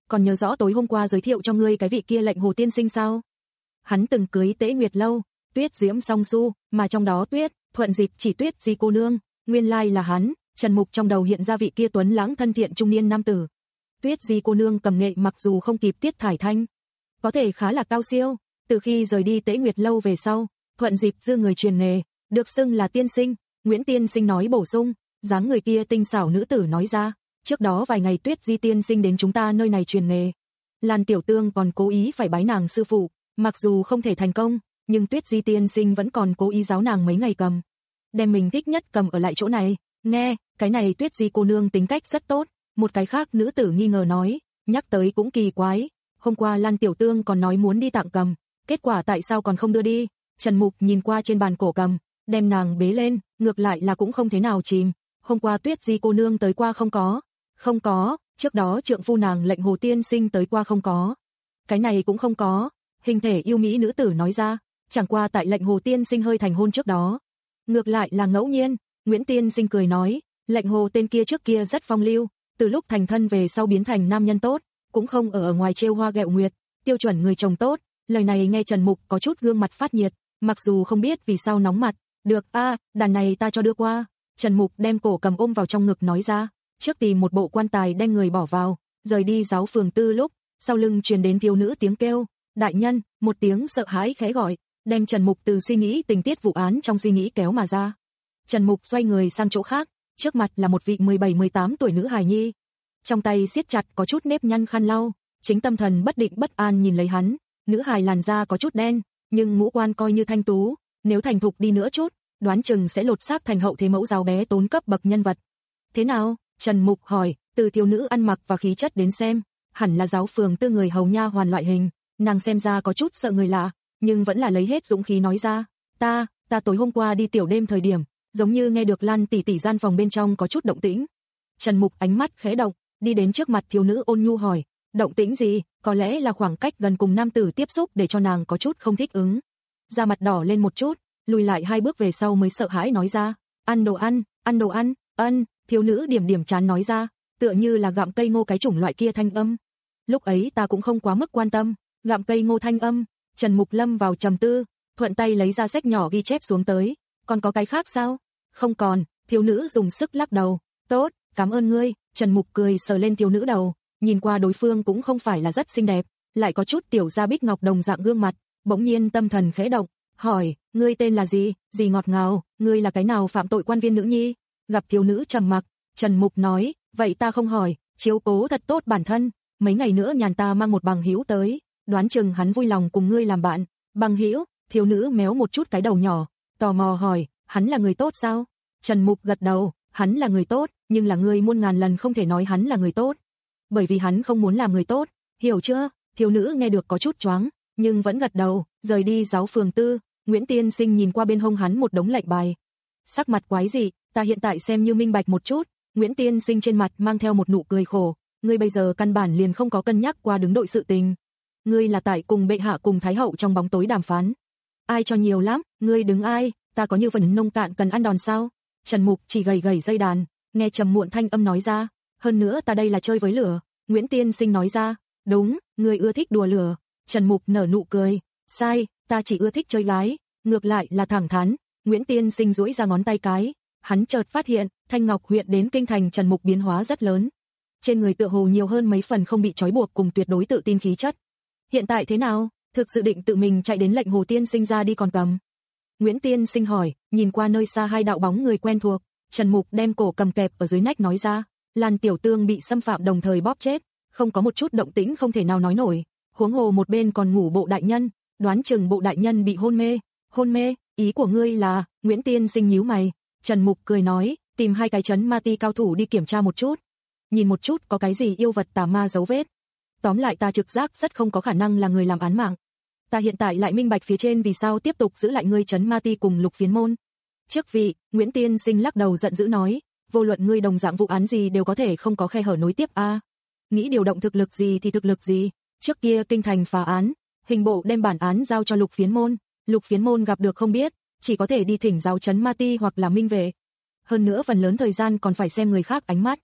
còn nhớ rõ tối hôm qua giới thiệu cho ngươi cái vị kia Lệnh Hồ tiên sinh sao? Hắn từng cưới Tế Nguyệt lâu, Tuyết Diễm song su, mà trong đó Tuyết, thuận dịp chỉ Tuyết Di cô nương, nguyên lai là hắn. Trần Mục trong đầu hiện ra vị kia tuấn lãng thân thiện trung niên nam tử. Tuyết Di cô nương cầm nghệ mặc dù không kịp Tiết Thải Thanh, có thể khá là cao siêu, từ khi rời đi Tế Nguyệt lâu về sau, thuận dịp dư người truyền nghề, được xưng là tiên sinh. Nguyễn tiên sinh nói bổ sung, dáng người kia tinh xảo nữ tử nói ra, trước đó vài ngày Tuyết Di tiên sinh đến chúng ta nơi này truyền nghề. Lan Tiểu Tương còn cố ý phải bái nàng sư phụ, mặc dù không thể thành công, nhưng Tuyết Di tiên sinh vẫn còn cố ý giáo nàng mấy ngày cầm. Đem mình thích nhất cầm ở lại chỗ này. Nghe, cái này Tuyết Di cô nương tính cách rất tốt. Một cái khác nữ tử nghi ngờ nói, nhắc tới cũng kỳ quái, hôm qua Lan Tiểu Tương còn nói muốn đi tặng cầm, kết quả tại sao còn không đưa đi? Trần Mục nhìn qua trên bàn cổ cầm, đem nàng bế lên, ngược lại là cũng không thế nào chìm. Hôm qua Tuyết Di cô nương tới qua không có? Không có, trước đó trượng phu nàng Lệnh Hồ tiên sinh tới qua không có? Cái này cũng không có. Hình thể yêu mỹ nữ tử nói ra, chẳng qua tại Lệnh Hồ tiên sinh hơi thành hôn trước đó. Ngược lại là ngẫu nhiên. Nguyễn tiên sinh cười nói, Lệnh Hồ tên kia trước kia rất phong lưu, từ lúc thành thân về sau biến thành nam nhân tốt, cũng không ở, ở ngoài trêu hoa ghẹo nguyệt, tiêu chuẩn người chồng tốt. Lời này nghe Trần Mục có chút gương mặt phát nhiệt, mặc dù không biết vì sao nóng mặt. Được a, à, đàn này ta cho đưa qua. Trần Mục đem cổ cầm ôm vào trong ngực nói ra, trước tìm một bộ quan tài đem người bỏ vào, rời đi giáo phường tư lúc, sau lưng truyền đến thiếu nữ tiếng kêu, đại nhân, một tiếng sợ hãi khẽ gọi, đem Trần Mục từ suy nghĩ tình tiết vụ án trong suy nghĩ kéo mà ra. Trần Mục xoay người sang chỗ khác, trước mặt là một vị mười bảy mười tám tuổi nữ hài nhi, trong tay siết chặt có chút nếp nhăn khăn lau, chính tâm thần bất định bất an nhìn lấy hắn. Nữ hài làn da có chút đen, nhưng ngũ quan coi như thanh tú, nếu thành thục đi nữa chút, đoán chừng sẽ lột xác thành hậu thế mẫu giáo bé tốn cấp bậc nhân vật. Thế nào? Trần Mục hỏi, từ thiếu nữ ăn mặc và khí chất đến xem, hẳn là giáo phường tư người hầu nha hoàn loại hình. Nàng xem ra có chút sợ người lạ, nhưng vẫn là lấy hết dũng khí nói ra, ta, ta tối hôm qua đi tiểu đêm thời điểm, giống như nghe được Lan tỷ tỷ gian phòng bên trong có chút động tĩnh. Trần Mục ánh mắt khẽ động, đi đến trước mặt thiếu nữ ôn nhu hỏi, động tĩnh gì? Có lẽ là khoảng cách gần cùng nam tử tiếp xúc để cho nàng có chút không thích ứng. Da mặt đỏ lên một chút, lùi lại hai bước về sau mới sợ hãi nói ra, ăn đồ ăn, ăn đồ ăn, ân. Thiếu nữ điểm điểm chán nói ra, tựa như là gặm cây ngô cái chủng loại kia thanh âm. Lúc ấy ta cũng không quá mức quan tâm, gặm cây ngô thanh âm. Trần Mục lâm vào trầm tư, thuận tay lấy ra sách nhỏ ghi chép xuống tới, còn có cái khác sao? Không còn. Thiếu nữ dùng sức lắc đầu, tốt, cảm ơn ngươi. Trần Mục cười sờ lên thiếu nữ đầu, nhìn qua đối phương cũng không phải là rất xinh đẹp, lại có chút tiểu gia bích ngọc đồng dạng gương mặt, bỗng nhiên tâm thần khẽ động, hỏi, ngươi tên là gì? Gì ngọt ngào, ngươi là cái nào phạm tội quan viên nữ nhi? Gặp thiếu nữ trầm mặc, Trần Mục nói, vậy ta không hỏi, chiếu cố thật tốt bản thân, mấy ngày nữa nhàn ta mang một bằng hữu tới, đoán chừng hắn vui lòng cùng ngươi làm bạn. Bằng hữu? Thiếu nữ méo một chút cái đầu nhỏ, tò mò hỏi, hắn là người tốt sao? Trần Mục gật đầu, hắn là người tốt, nhưng là ngươi muôn ngàn lần không thể nói hắn là người tốt, bởi vì hắn không muốn làm người tốt, hiểu chưa? Thiếu nữ nghe được có chút choáng, nhưng vẫn gật đầu. Rời đi giáo phường tư, Nguyễn tiên sinh nhìn qua bên hông hắn một đống lệnh bài, sắc mặt quái dị. Ta hiện tại xem như minh bạch một chút. Nguyễn tiên sinh trên mặt mang theo một nụ cười khổ, ngươi bây giờ căn bản liền không có cân nhắc qua đứng đội sự tình. Ngươi là tại cùng bệ hạ cùng thái hậu trong bóng tối đàm phán. Ai cho nhiều lắm, ngươi đứng ai? Ta có như phần nông cạn cần ăn đòn sao? Trần Mục chỉ gầy gầy dây đàn, nghe trầm muộn thanh âm nói ra, hơn nữa ta đây là chơi với lửa. Nguyễn tiên sinh nói ra, đúng, ngươi ưa thích đùa lửa. Trần Mục nở nụ cười, sai, ta chỉ ưa thích chơi gái, ngược lại là thẳng thắn. Nguyễn tiên sinh duỗi ra ngón tay cái, hắn chợt phát hiện, Thanh Ngọc huyện đến kinh thành Trần Mục biến hóa rất lớn. Trên người tựa hồ nhiều hơn mấy phần không bị trói buộc cùng tuyệt đối tự tin khí chất. Hiện tại thế nào? Thực sự định tự mình chạy đến Lệnh Hồ tiên sinh ra đi còn cầm? Nguyễn tiên sinh hỏi, nhìn qua nơi xa hai đạo bóng người quen thuộc. Trần Mục đem cổ cầm kẹp ở dưới nách nói ra, Lan Tiểu Tương bị xâm phạm đồng thời bóp chết, không có một chút động tĩnh không thể nào nói nổi. Huống hồ một bên còn ngủ bộ đại nhân, đoán chừng bộ đại nhân bị hôn mê. Hôn mê? Ý của ngươi là? Nguyễn tiên sinh nhíu mày. Trần Mục cười nói, tìm hai cái trấn ma ti cao thủ đi kiểm tra một chút, nhìn một chút có cái gì yêu vật tà ma dấu vết. Tóm lại ta trực giác rất không có khả năng là người làm án mạng. Ta hiện tại lại minh bạch phía trên vì sao tiếp tục giữ lại ngươi trấn ma ti cùng Lục Phiến môn. Trước vị, Nguyễn tiên sinh lắc đầu giận dữ nói, vô luận ngươi đồng dạng vụ án gì đều có thể không có khe hở nối tiếp a. À. Nghĩ điều động thực lực gì thì thực lực gì, trước kia kinh thành phá án, hình bộ đem bản án giao cho Lục Phiến môn, Lục Phiến môn gặp được không biết, chỉ có thể đi thỉnh giáo trấn ma ti hoặc là minh vệ. Hơn nữa phần lớn thời gian còn phải xem người khác ánh mắt.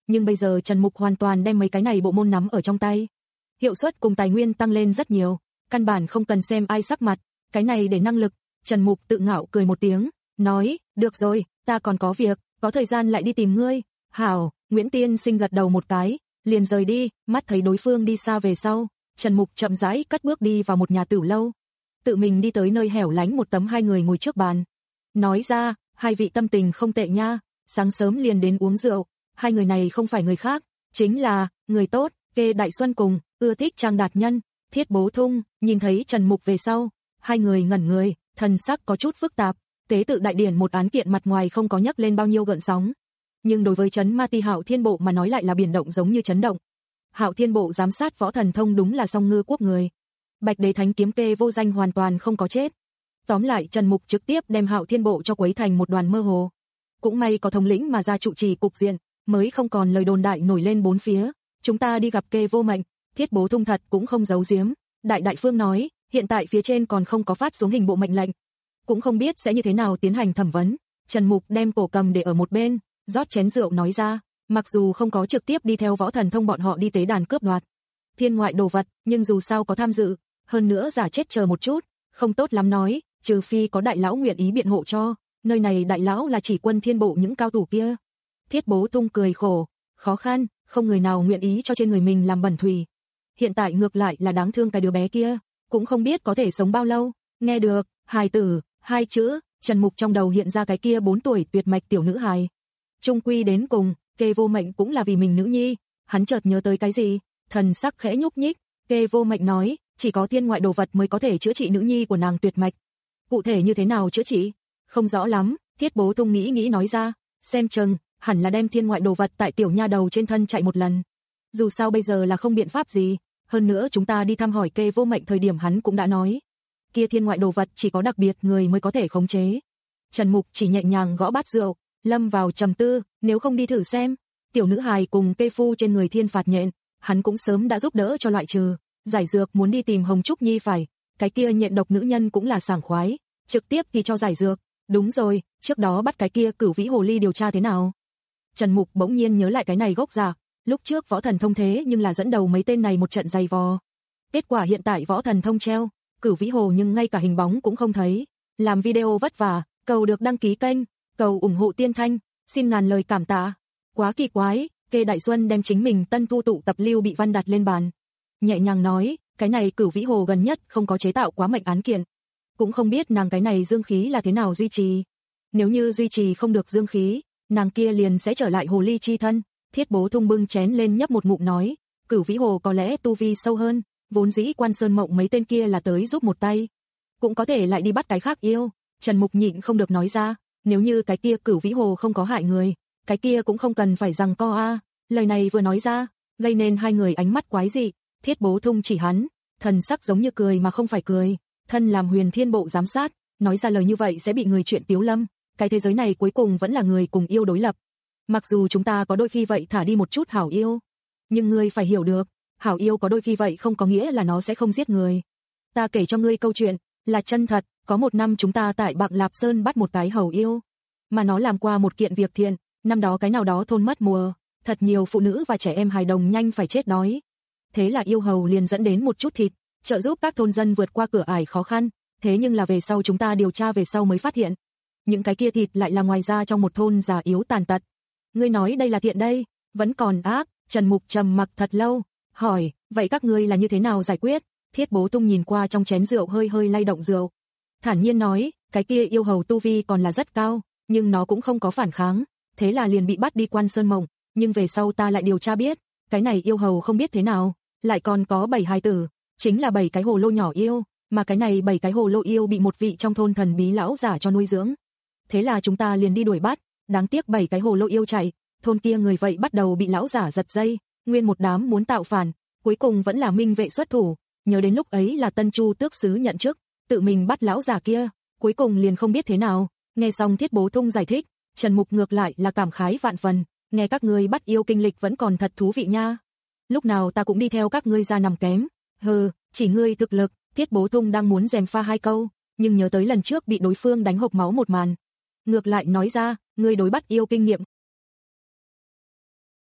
nhưng bây giờ Trần Mục hoàn toàn đem mấy cái này bộ môn nắm ở trong tay. Hiệu suất cùng tài nguyên tăng lên rất nhiều, căn bản không cần xem ai sắc mặt, cái này để năng lực. Trần Mục tự ngạo cười một tiếng, nói, được rồi, ta còn có việc, có thời gian lại đi tìm ngươi. Hảo, Nguyễn Tiên Sinh gật đầu một cái, liền rời đi, mắt thấy đối phương đi xa về sau, Trần Mục chậm rãi cất bước đi vào một nhà tửu lâu. Tự mình đi tới nơi hẻo lánh một tấm hai người ngồi trước bàn. Nói ra, hai vị tâm tình không tệ nha, sáng sớm liền đến uống rượu, hai người này không phải người khác, chính là, người tốt, Kê Đại Xuân cùng, ưa thích Trang Đạt Nhân, Thiết Bố Thung. Nhìn thấy Trần Mục về sau, hai người ngẩn người, thần sắc có chút phức tạp. Tế tự đại điển một án kiện mặt ngoài không có nhắc lên bao nhiêu gợn sóng, nhưng đối với trấn Ma Ti Hạo Thiên Bộ mà nói lại là biển động giống như chấn động. Hạo Thiên Bộ giám sát Võ Thần Thông đúng là song ngư quốc người. Bạch Đế Thánh kiếm Kê vô danh hoàn toàn không có chết. Tóm lại Trần Mục trực tiếp đem Hạo Thiên Bộ cho quấy thành một đoàn mơ hồ. Cũng may có thống lĩnh mà ra trụ trì cục diện, mới không còn lời đồn đại nổi lên bốn phía. Chúng ta đi gặp Kê vô mệnh, Thiết Bố Thung thật cũng không giấu giếm. Đại Đại Phương nói, hiện tại phía trên còn không có phát xuống hình bộ mệnh lệnh, cũng không biết sẽ như thế nào tiến hành thẩm vấn. Trần Mục đem cổ cầm để ở một bên, rót chén rượu nói ra, mặc dù không có trực tiếp đi theo Võ Thần Thông bọn họ đi tế đàn cướp đoạt thiên ngoại đồ vật, nhưng dù sao có tham dự, hơn nữa giả chết chờ một chút, không tốt lắm nói, trừ phi có đại lão nguyện ý biện hộ cho, nơi này đại lão là chỉ quân thiên bộ những cao thủ kia. Thiết Bố Tung cười khổ, khó khăn, không người nào nguyện ý cho trên người mình làm bẩn thủy. Hiện tại ngược lại là đáng thương cái đứa bé kia, cũng không biết có thể sống bao lâu. Nghe được, hài tử, hai chữ, Trần Mục trong đầu hiện ra cái kia bốn tuổi tuyệt mạch tiểu nữ hài. Trung quy đến cùng, Kê vô mệnh cũng là vì mình nữ nhi, hắn chợt nhớ tới cái gì, thần sắc khẽ nhúc nhích. Kê vô mệnh nói, chỉ có thiên ngoại đồ vật mới có thể chữa trị nữ nhi của nàng tuyệt mạch. Cụ thể như thế nào chữa trị? Không rõ lắm, Thiết Bố Tung nghĩ nghĩ nói ra, xem chừng, hẳn là đem thiên ngoại đồ vật tại tiểu nha đầu trên thân chạy một lần. Dù sao bây giờ là không biện pháp gì, hơn nữa chúng ta đi thăm hỏi Kê vô mệnh thời điểm hắn cũng đã nói, kia thiên ngoại đồ vật chỉ có đặc biệt người mới có thể khống chế. Trần Mục chỉ nhẹ nhàng gõ bát rượu, lâm vào trầm tư, nếu không đi thử xem. Tiểu nữ hài cùng Kê phu trên người thiên phạt nhện, hắn cũng sớm đã giúp đỡ cho loại trừ. Giải dược muốn đi tìm Hồng Trúc Nhi phải, cái kia nhện độc nữ nhân cũng là sảng khoái, trực tiếp thì cho giải dược. Đúng rồi, trước đó bắt cái kia Cửu Vĩ Hồ Ly điều tra thế nào? Trần Mục bỗng nhiên nhớ lại cái này gốc giả, lúc trước Võ Thần Thông thế nhưng là dẫn đầu mấy tên này một trận dày vò. Kết quả hiện tại Võ Thần Thông treo, Cửu Vĩ Hồ nhưng ngay cả hình bóng cũng không thấy. Làm video vất vả, cầu được đăng ký kênh, cầu ủng hộ Tiên Thanh, xin ngàn lời cảm tạ. Quá kỳ quái, Kê Đại Xuân đem chính mình tân thu tụ tập Lưu Bị Văn đặt lên bàn. Nhẹ nhàng nói, cái này Cửu Vĩ Hồ gần nhất không có chế tạo quá mệnh án kiện. Cũng không biết nàng cái này dương khí là thế nào duy trì. Nếu như duy trì không được dương khí, nàng kia liền sẽ trở lại hồ ly chi thân. Thiết Bố Thung bưng chén lên nhấp một ngụm nói, Cửu Vĩ Hồ có lẽ tu vi sâu hơn, vốn dĩ Quan Sơn Mộng mấy tên kia là tới giúp một tay, cũng có thể lại đi bắt cái khác yêu. Trần Mục nhịn không được nói ra, nếu như cái kia Cửu Vĩ Hồ không có hại người, cái kia cũng không cần phải giằng co a. Lời này vừa nói ra, gây nên hai người ánh mắt quái dị. Thiết Bố Thung chỉ hắn, thần sắc giống như cười mà không phải cười, thân làm Huyền Thiên Bộ giám sát, nói ra lời như vậy sẽ bị người chuyện tiếu lâm. Cái thế giới này cuối cùng vẫn là người cùng yêu đối lập. Mặc dù chúng ta có đôi khi vậy thả đi một chút hảo yêu, nhưng ngươi phải hiểu được, hảo yêu có đôi khi vậy không có nghĩa là nó sẽ không giết người. Ta kể cho ngươi câu chuyện, là chân thật, có một năm chúng ta tại Bạc Lạp Sơn bắt một cái hầu yêu, mà nó làm qua một kiện việc thiện, năm đó cái nào đó thôn mất mùa, thật nhiều phụ nữ và trẻ em hài đồng nhanh phải chết đói. Thế là yêu hầu liền dẫn đến một chút thịt, trợ giúp các thôn dân vượt qua cửa ải khó khăn, thế nhưng là về sau chúng ta điều tra về sau mới phát hiện, những cái kia thịt lại là ngoài ra trong một thôn già yếu tàn tật. Ngươi nói đây là thiện đây, vẫn còn ác. Trần Mục trầm mặc thật lâu, hỏi, vậy các ngươi là như thế nào giải quyết? Thiết Bố Tung nhìn qua trong chén rượu hơi hơi lay động rượu, thản nhiên nói, cái kia yêu hầu tu vi còn là rất cao, nhưng nó cũng không có phản kháng, thế là liền bị bắt đi Quan Sơn Mộng, nhưng về sau ta lại điều tra biết, cái này yêu hầu không biết thế nào, lại còn có bảy hài tử, chính là bảy cái hồ lô nhỏ yêu, mà cái này bảy cái hồ lô yêu bị một vị trong thôn thần bí lão giả cho nuôi dưỡng. Thế là chúng ta liền đi đuổi bắt, đáng tiếc bảy cái hồ lô yêu chạy, thôn kia người vậy bắt đầu bị lão giả giật dây, nguyên một đám muốn tạo phản, cuối cùng vẫn là Minh Vệ xuất thủ, nhớ đến lúc ấy là Tân Chu tước sứ nhận chức, tự mình bắt lão giả kia, cuối cùng liền không biết thế nào. Nghe xong Thiết Bố Thung giải thích, Trần Mục ngược lại là cảm khái vạn phần, nghe các ngươi bắt yêu kinh lịch vẫn còn thật thú vị nha. Lúc nào ta cũng đi theo các ngươi ra nằm kém. Hừ, chỉ ngươi thực lực. Thiết Bố Thung đang muốn gièm pha hai câu, nhưng nhớ tới lần trước bị đối phương đánh hộc máu một màn, ngược lại nói ra, ngươi đối bắt yêu kinh nghiệm.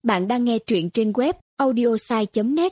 Bạn đang nghe truyện trên web audiosai chấm net.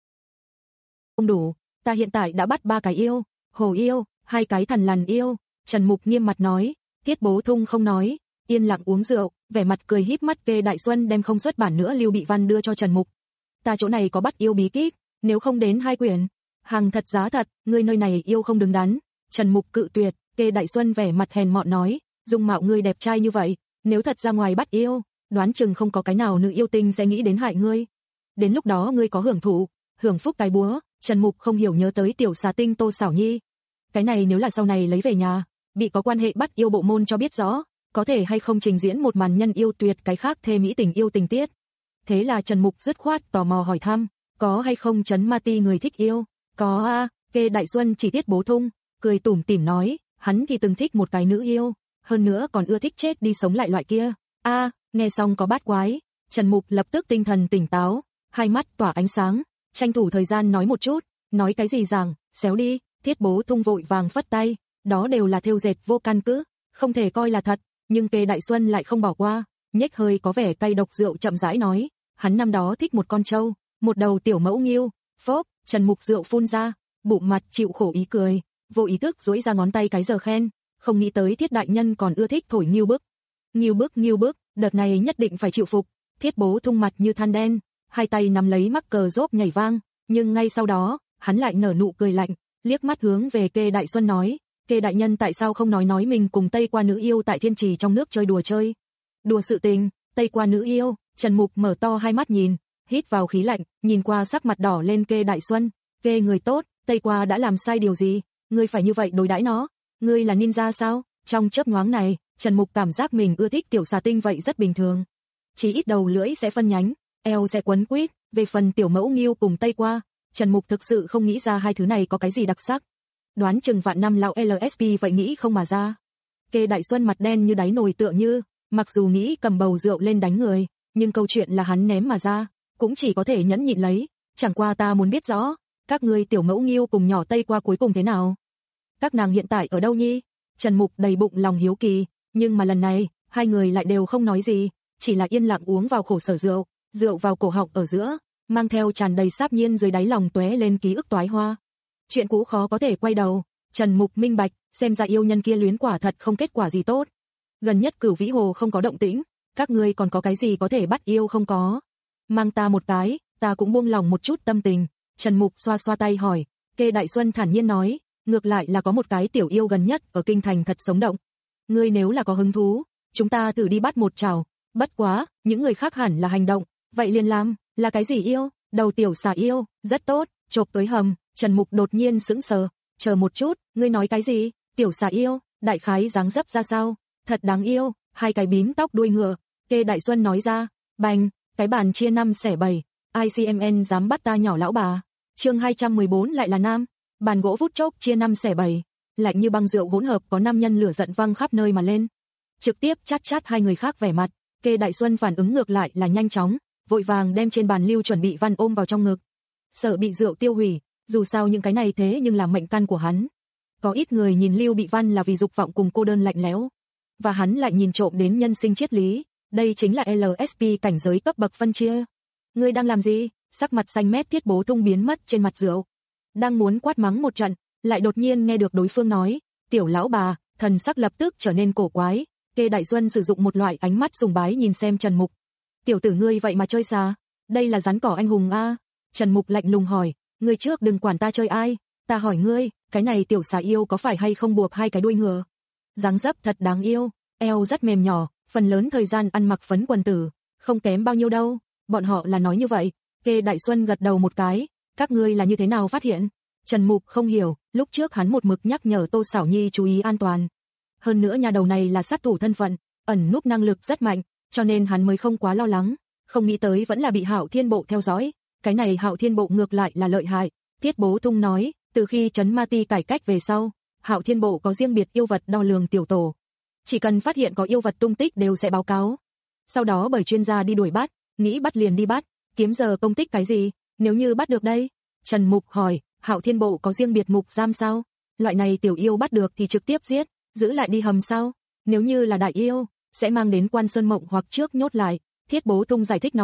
Không đủ, ta hiện tại đã bắt ba cái yêu, hồ yêu, hai cái thằn lằn yêu. Trần Mục nghiêm mặt nói. Tiết Bố Thung không nói, yên lặng uống rượu, vẻ mặt cười híp mắt. Kê Đại Xuân đem không xuất bản nữa Lưu Bị Văn đưa cho Trần Mục. Ta chỗ này có bắt yêu bí kíp, nếu không đến hai quyển. Hàng thật giá thật, ngươi nơi này yêu không đứng đắn. Trần Mục cự tuyệt. Kê Đại Xuân vẻ mặt hèn mọn nói, dung mạo ngươi đẹp trai như vậy, nếu thật ra ngoài bắt yêu, đoán chừng không có cái nào nữ yêu tinh sẽ nghĩ đến hại ngươi. Đến lúc đó ngươi có hưởng thụ, hưởng phúc cái búa. Trần Mục không hiểu nhớ tới tiểu xà tinh Tô Xảo Nhi. Cái này nếu là sau này lấy về nhà, bị có quan hệ bắt yêu bộ môn cho biết rõ, có thể hay không trình diễn một màn nhân yêu tuyệt cái khác thê mỹ tình yêu tình tiết. Thế là Trần Mục dứt khoát tò mò hỏi thăm, có hay không Trấn Ma Ti người thích yêu? Có a. À, Kê Đại Xuân chỉ Tiết Bố Thung, cười tủm tỉm nói, hắn thì từng thích một cái nữ yêu, hơn nữa còn ưa thích chết đi sống lại loại kia. A, à, nghe xong có bát quái. Trần Mục lập tức tinh thần tỉnh táo, hai mắt tỏa ánh sáng, tranh thủ thời gian nói một chút. Nói cái gì rằng, xéo đi. Tiết Bố Thung vội vàng phất tay, đó đều là thêu dệt vô căn cứ, không thể coi là thật. Nhưng Kê Đại Xuân lại không bỏ qua, nhếch hơi có vẻ cay độc rượu chậm rãi nói, hắn năm đó thích một con trâu, một đầu tiểu mẫu nghiêu. Phốp. Trần Mục rượu phun ra, bụng mặt chịu khổ ý cười, vô ý thức duỗi ra ngón tay cái giờ khen, không nghĩ tới Thiết đại nhân còn ưa thích thổi nghiêu bức. Nghiêu bức nghiêu bức, đợt này nhất định phải chịu phục. Thiết Bố Thung mặt như than đen, hai tay nắm lấy mắc cờ rốp nhảy vang, nhưng ngay sau đó, hắn lại nở nụ cười lạnh, liếc mắt hướng về Kê Đại Xuân nói, Kê đại nhân tại sao không nói nói mình cùng Tây Qua nữ yêu tại Thiên Trì trong nước chơi đùa chơi? Đùa sự tình, Tây Qua nữ yêu. Trần Mục mở to hai mắt nhìn, hít vào khí lạnh, nhìn qua sắc mặt đỏ lên Kê Đại Xuân, Kê người tốt, Tây Qua đã làm sai điều gì, ngươi phải như vậy đối đãi nó? Ngươi là ninja sao? Trong chớp nhoáng này, Trần Mục cảm giác mình ưa thích tiểu xà tinh vậy rất bình thường. Chỉ ít đầu lưỡi sẽ phân nhánh, eo sẽ quấn quýt, về phần tiểu mẫu nghiêu cùng Tây Qua, Trần Mục thực sự không nghĩ ra hai thứ này có cái gì đặc sắc. Đoán chừng vạn năm lão lờ ét pê vậy nghĩ không mà ra. Kê Đại Xuân mặt đen như đáy nồi tựa như, mặc dù nghĩ cầm bầu rượu lên đánh người, nhưng câu chuyện là hắn ném mà ra, cũng chỉ có thể nhẫn nhịn lấy. Chẳng qua ta muốn biết rõ, các ngươi tiểu mẫu nghiêu cùng nhỏ Tây Qua cuối cùng thế nào? Các nàng hiện tại ở đâu nhi? Trần Mục đầy bụng lòng hiếu kỳ, nhưng mà lần này, hai người lại đều không nói gì, chỉ là yên lặng uống vào khổ sở rượu, rượu vào cổ họng ở giữa, mang theo tràn đầy sáp nhiên dưới đáy lòng tóe lên ký ức toái hoa. Chuyện cũ khó có thể quay đầu, Trần Mục minh bạch, xem ra yêu nhân kia luyến quả thật không kết quả gì tốt. Gần nhất Cửu Vĩ Hồ không có động tĩnh, các ngươi còn có cái gì có thể bắt yêu không có? Mang ta một cái, ta cũng buông lòng một chút tâm tình. Trần Mục xoa xoa tay hỏi. Kê Đại Xuân thản nhiên nói, ngược lại là có một cái tiểu yêu gần nhất ở kinh thành thật sống động. Ngươi nếu là có hứng thú, chúng ta thử đi bắt một chảo. Bất quá, những người khác hẳn là hành động, vậy liền làm. Là cái gì yêu? Đầu tiểu xà yêu, rất tốt, chộp tới hầm. Trần Mục đột nhiên sững sờ, chờ một chút, ngươi nói cái gì? Tiểu xà yêu, đại khái dáng dấp ra sao? Thật đáng yêu, hai cái bím tóc đuôi ngựa. Kê Đại Xuân nói ra, bành, cái bàn chia năm xẻ bảy, i xê em en dám bắt ta nhỏ lão bà. Chương hai trăm mười bốn lại là nam, bàn gỗ vút chốc chia năm xẻ bảy, lạnh như băng rượu hỗn hợp có nam nhân lửa giận văng khắp nơi mà lên. Trực tiếp chát chát hai người khác vẻ mặt, Kê Đại Xuân phản ứng ngược lại là nhanh chóng, vội vàng đem trên bàn Lưu Chuẩn Bị Văn ôm vào trong ngực. Sợ bị rượu tiêu hủy, dù sao những cái này thế nhưng là mệnh căn của hắn. Có ít người nhìn Lưu Bị Văn là vì dục vọng cùng cô đơn lạnh lẽo, và hắn lại nhìn trộm đến nhân sinh triết lý, đây chính là lờ ét pê cảnh giới cấp bậc phân chia. Ngươi đang làm gì? Sắc mặt xanh mét Tiết Bố Thung biến mất trên mặt rượu, đang muốn quát mắng một trận, lại đột nhiên nghe được đối phương nói, tiểu lão bà, thần sắc lập tức trở nên cổ quái. Kê Đại Xuân sử dụng một loại ánh mắt sùng bái nhìn xem Trần Mục. Tiểu tử ngươi vậy mà chơi xà, đây là rắn cỏ anh hùng a? Trần Mục lạnh lùng hỏi, ngươi trước đừng quản ta chơi ai, ta hỏi ngươi, cái này tiểu xà yêu có phải hay không buộc hai cái đuôi ngựa? Dáng dấp thật đáng yêu, eo rất mềm nhỏ, phần lớn thời gian ăn mặc phấn quần tử, không kém bao nhiêu đâu. Bọn họ là nói như vậy. Kê Đại Xuân gật đầu một cái, các ngươi là như thế nào phát hiện? Trần Mục không hiểu, lúc trước hắn một mực nhắc nhở Tô Xảo Nhi chú ý an toàn. Hơn nữa nhà đầu này là sát thủ thân phận, ẩn núp năng lực rất mạnh, cho nên hắn mới không quá lo lắng, không nghĩ tới vẫn là bị Hạo Thiên Bộ theo dõi. Cái này Hạo Thiên Bộ ngược lại là lợi hại. Tiết Bố Thung nói, từ khi Trấn Ma Ti cải cách về sau, Hạo Thiên Bộ có riêng biệt yêu vật đo lường tiểu tổ. Chỉ cần phát hiện có yêu vật tung tích đều sẽ báo cáo. Sau đó bởi chuyên gia đi đuổi bắt, nghĩ bắt liền đi bắt, kiếm giờ công tích cái gì, nếu như bắt được đây? Trần Mục hỏi, Hạo Thiên Bộ có riêng biệt mục giam sao? Loại này tiểu yêu bắt được thì trực tiếp giết, giữ lại đi hầm sao? Nếu như là đại yêu, sẽ mang đến Quan Sơn Mộng hoặc trước nhốt lại. Thiết Bố Thung giải thích nói,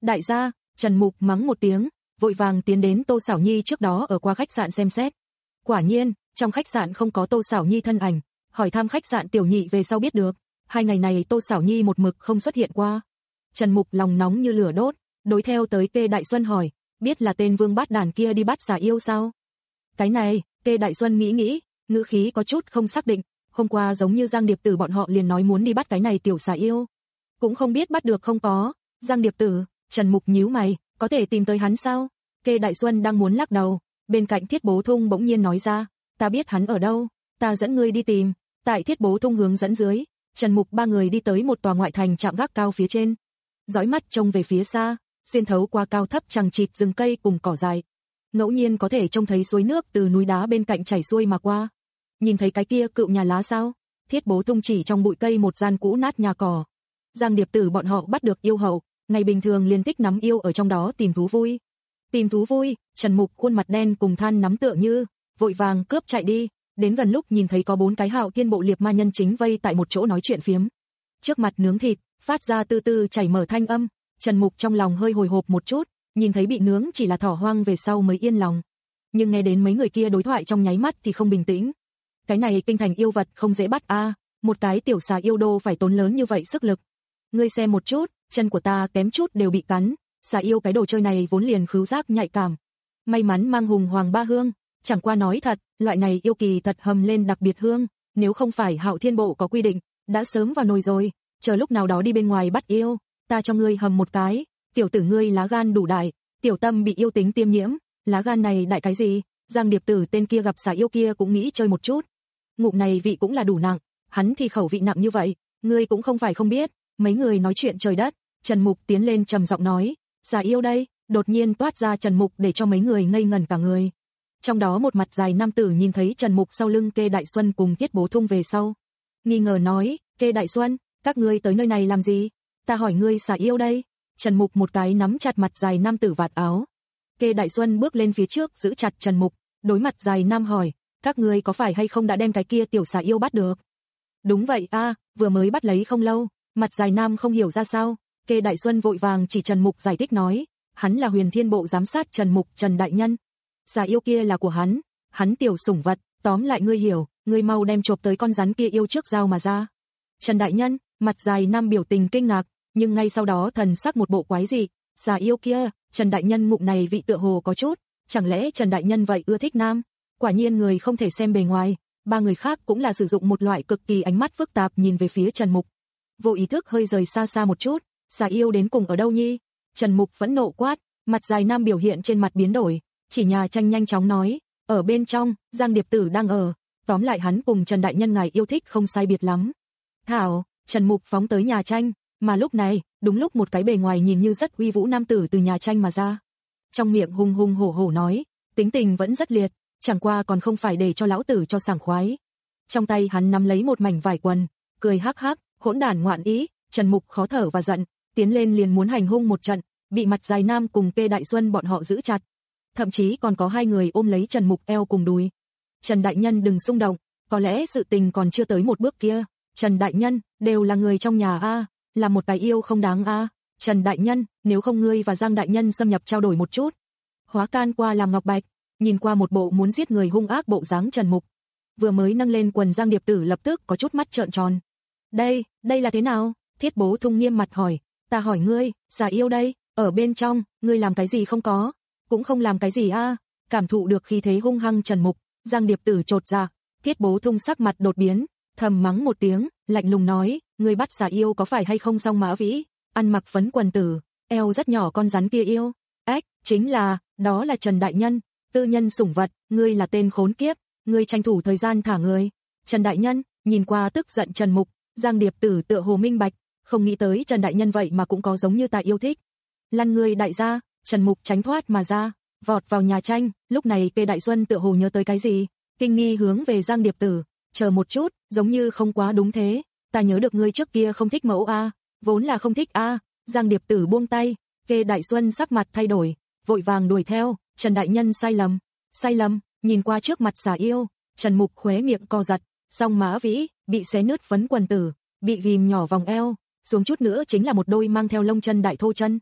Đại gia, Trần Mục mắng một tiếng, vội vàng tiến đến Tô Sảo Nhi trước đó ở qua khách sạn xem xét. Quả nhiên, trong khách sạn không có Tô Sảo Nhi thân ảnh, hỏi thăm khách sạn tiểu nhị về sau biết được, hai ngày này Tô Sảo Nhi một mực không xuất hiện qua. Trần Mục lòng nóng như lửa đốt, đối theo tới Kê Đại Xuân hỏi, biết là tên Vương Bát Đàn kia đi bắt xà yêu sao? Cái này, Kê Đại Xuân nghĩ nghĩ, ngữ khí có chút không xác định, hôm qua giống như Giang Điệp Tử bọn họ liền nói muốn đi bắt cái này tiểu xà yêu. Cũng không biết bắt được không có. Giang Điệp Tử, Trần Mục nhíu mày, có thể tìm tới hắn sao? Kê Đại Xuân đang muốn lắc đầu, bên cạnh Thiết Bố Thung bỗng nhiên nói ra, ta biết hắn ở đâu, ta dẫn ngươi đi tìm. Tại Thiết Bố Thung hướng dẫn dưới, Trần Mục ba người đi tới một tòa ngoại thành trạm gác cao phía trên. Dõi mắt trông về phía xa, xuyên thấu qua cao thấp chằng chịt rừng cây cùng cỏ dại. Ngẫu nhiên có thể trông thấy suối nước từ núi đá bên cạnh chảy xuôi mà qua. Nhìn thấy cái kia cựu nhà lá sao? Thiết Bố Thung chỉ trong bụi cây một gian cũ nát nhà cỏ. Giang Điệp Tử bọn họ bắt được yêu hậu, ngày bình thường liên thích nắm yêu ở trong đó tìm thú vui. Tìm thú vui, Trần Mục khuôn mặt đen cùng than nắm tựa như, vội vàng cướp chạy đi, đến gần lúc nhìn thấy có bốn cái Hạo Thiên bộ liệp ma nhân chính vây tại một chỗ nói chuyện phiếm. Trước mặt nướng thịt, phát ra từ từ chảy mở thanh âm, Trần Mục trong lòng hơi hồi hộp một chút, nhìn thấy bị nướng chỉ là thỏ hoang về sau mới yên lòng. Nhưng nghe đến mấy người kia đối thoại trong nháy mắt thì không bình tĩnh. Cái này kinh thành yêu vật không dễ bắt a, à, một cái tiểu xà yêu đô phải tốn lớn như vậy sức lực. Ngươi xem một chút, chân của ta kém chút đều bị cắn, xà yêu cái đồ chơi này vốn liền khứu giác nhạy cảm. May mắn mang hùng hoàng ba hương, chẳng qua nói thật, loại này yêu kỳ thật hầm lên đặc biệt hương, nếu không phải Hạo Thiên bộ có quy định, đã sớm vào nồi rồi, chờ lúc nào đó đi bên ngoài bắt yêu, ta cho ngươi hầm một cái, tiểu tử ngươi lá gan đủ đại, tiểu tâm bị yêu tính tiêm nhiễm, lá gan này đại cái gì, Giang Điệp Tử tên kia gặp xà yêu kia cũng nghĩ chơi một chút. Ngụm này vị cũng là đủ nặng, hắn thì khẩu vị nặng như vậy, ngươi cũng không phải không biết. Mấy người nói chuyện trời đất, Trần Mục tiến lên trầm giọng nói, xà yêu đây, đột nhiên toát ra Trần Mục để cho mấy người ngây ngẩn cả người. Trong đó một mặt dài nam tử nhìn thấy Trần Mục sau lưng Kê Đại Xuân cùng Thiết Bố Thung về sau. Nghi ngờ nói, Kê Đại Xuân, các ngươi tới nơi này làm gì? Ta hỏi ngươi xà yêu đây. Trần Mục một cái nắm chặt mặt dài nam tử vạt áo. Kê Đại Xuân bước lên phía trước giữ chặt Trần Mục, đối mặt dài nam hỏi, các ngươi có phải hay không đã đem cái kia tiểu xà yêu bắt được? Đúng vậy a, à, vừa mới bắt lấy không lâu. Mặt dài nam không hiểu ra sao, Kê Đại Xuân vội vàng chỉ Trần Mục giải thích nói, hắn là Huyền Thiên bộ giám sát Trần Mục Trần đại nhân. Xà yêu kia là của hắn, hắn tiểu sủng vật, tóm lại ngươi hiểu, ngươi mau đem chộp tới con rắn kia yêu trước dao mà ra. Trần đại nhân, mặt dài nam biểu tình kinh ngạc, nhưng ngay sau đó thần sắc một bộ quái dị, xà yêu kia, Trần đại nhân ngụm này vị tựa hồ có chút, chẳng lẽ Trần đại nhân vậy ưa thích nam? Quả nhiên người không thể xem bề ngoài, ba người khác cũng là sử dụng một loại cực kỳ ánh mắt phức tạp nhìn về phía Trần Mục. Vô ý thức hơi rời xa xa một chút, xà yêu đến cùng ở đâu nhi? Trần Mục phẫn nộ quát, mặt dài nam biểu hiện trên mặt biến đổi, chỉ nhà tranh nhanh chóng nói, ở bên trong, Giang Điệp Tử đang ở, tóm lại hắn cùng Trần đại nhân ngài yêu thích không sai biệt lắm. Thảo, Trần Mục phóng tới nhà tranh, mà lúc này, đúng lúc một cái bề ngoài nhìn như rất uy vũ nam tử từ nhà tranh mà ra. Trong miệng hung hung hổ hổ nói, tính tình vẫn rất liệt, chẳng qua còn không phải để cho lão tử cho sảng khoái. Trong tay hắn nắm lấy một mảnh vải quần, cười hắc hắc, hỗn đản ngoạn ý, Trần Mục khó thở và giận, tiến lên liền muốn hành hung một trận, bị mặt dài nam cùng Kê Đại Xuân bọn họ giữ chặt. Thậm chí còn có hai người ôm lấy Trần Mục eo cùng đùi. Trần đại nhân đừng xung động, có lẽ sự tình còn chưa tới một bước kia. Trần đại nhân, đều là người trong nhà a, là một cái yêu không đáng a. Trần đại nhân, nếu không ngươi và Giang đại nhân xâm nhập trao đổi một chút. Hóa can qua làm ngọc bạch, nhìn qua một bộ muốn giết người hung ác bộ dáng Trần Mục. Vừa mới nâng lên quần Giang Điệp Tử lập tức có chút mắt trợn tròn. Đây, đây là thế nào? Thiết Bố Thung nghiêm mặt hỏi, ta hỏi ngươi, xà yêu đây, ở bên trong, ngươi làm cái gì không có? Cũng không làm cái gì a. À. Cảm thụ được khí thế hung hăng Trần Mục, Giang Điệp Tử chột dạ, Thiết Bố Thung sắc mặt đột biến, thầm mắng một tiếng, lạnh lùng nói, ngươi bắt xà yêu có phải hay không Song Mã Vĩ, ăn mặc phấn quần tử, eo rất nhỏ con rắn kia yêu. Ách, chính là, đó là Trần đại nhân, tư nhân sủng vật, ngươi là tên khốn kiếp, ngươi tranh thủ thời gian thả người. Trần đại nhân, nhìn qua tức giận Trần Mục, Giang Điệp Tử tựa hồ minh bạch, không nghĩ tới Trần đại nhân vậy mà cũng có giống như ta yêu thích. Lăn ngươi đại gia, Trần Mục tránh thoát mà ra, vọt vào nhà tranh, lúc này Kê Đại Xuân tựa hồ nhớ tới cái gì, kinh nghi hướng về Giang Điệp Tử, chờ một chút, giống như không quá đúng thế, ta nhớ được ngươi trước kia không thích mẫu a, vốn là không thích a. Giang Điệp Tử buông tay, Kê Đại Xuân sắc mặt thay đổi, vội vàng đuổi theo, Trần đại nhân sai lầm, sai lầm, nhìn qua trước mặt xà yêu, Trần Mục khóe miệng co giật, Song Mã Vĩ, bị xé nứt phấn quần tử, bị ghim nhỏ vòng eo, xuống chút nữa chính là một đôi mang theo lông chân đại thô chân.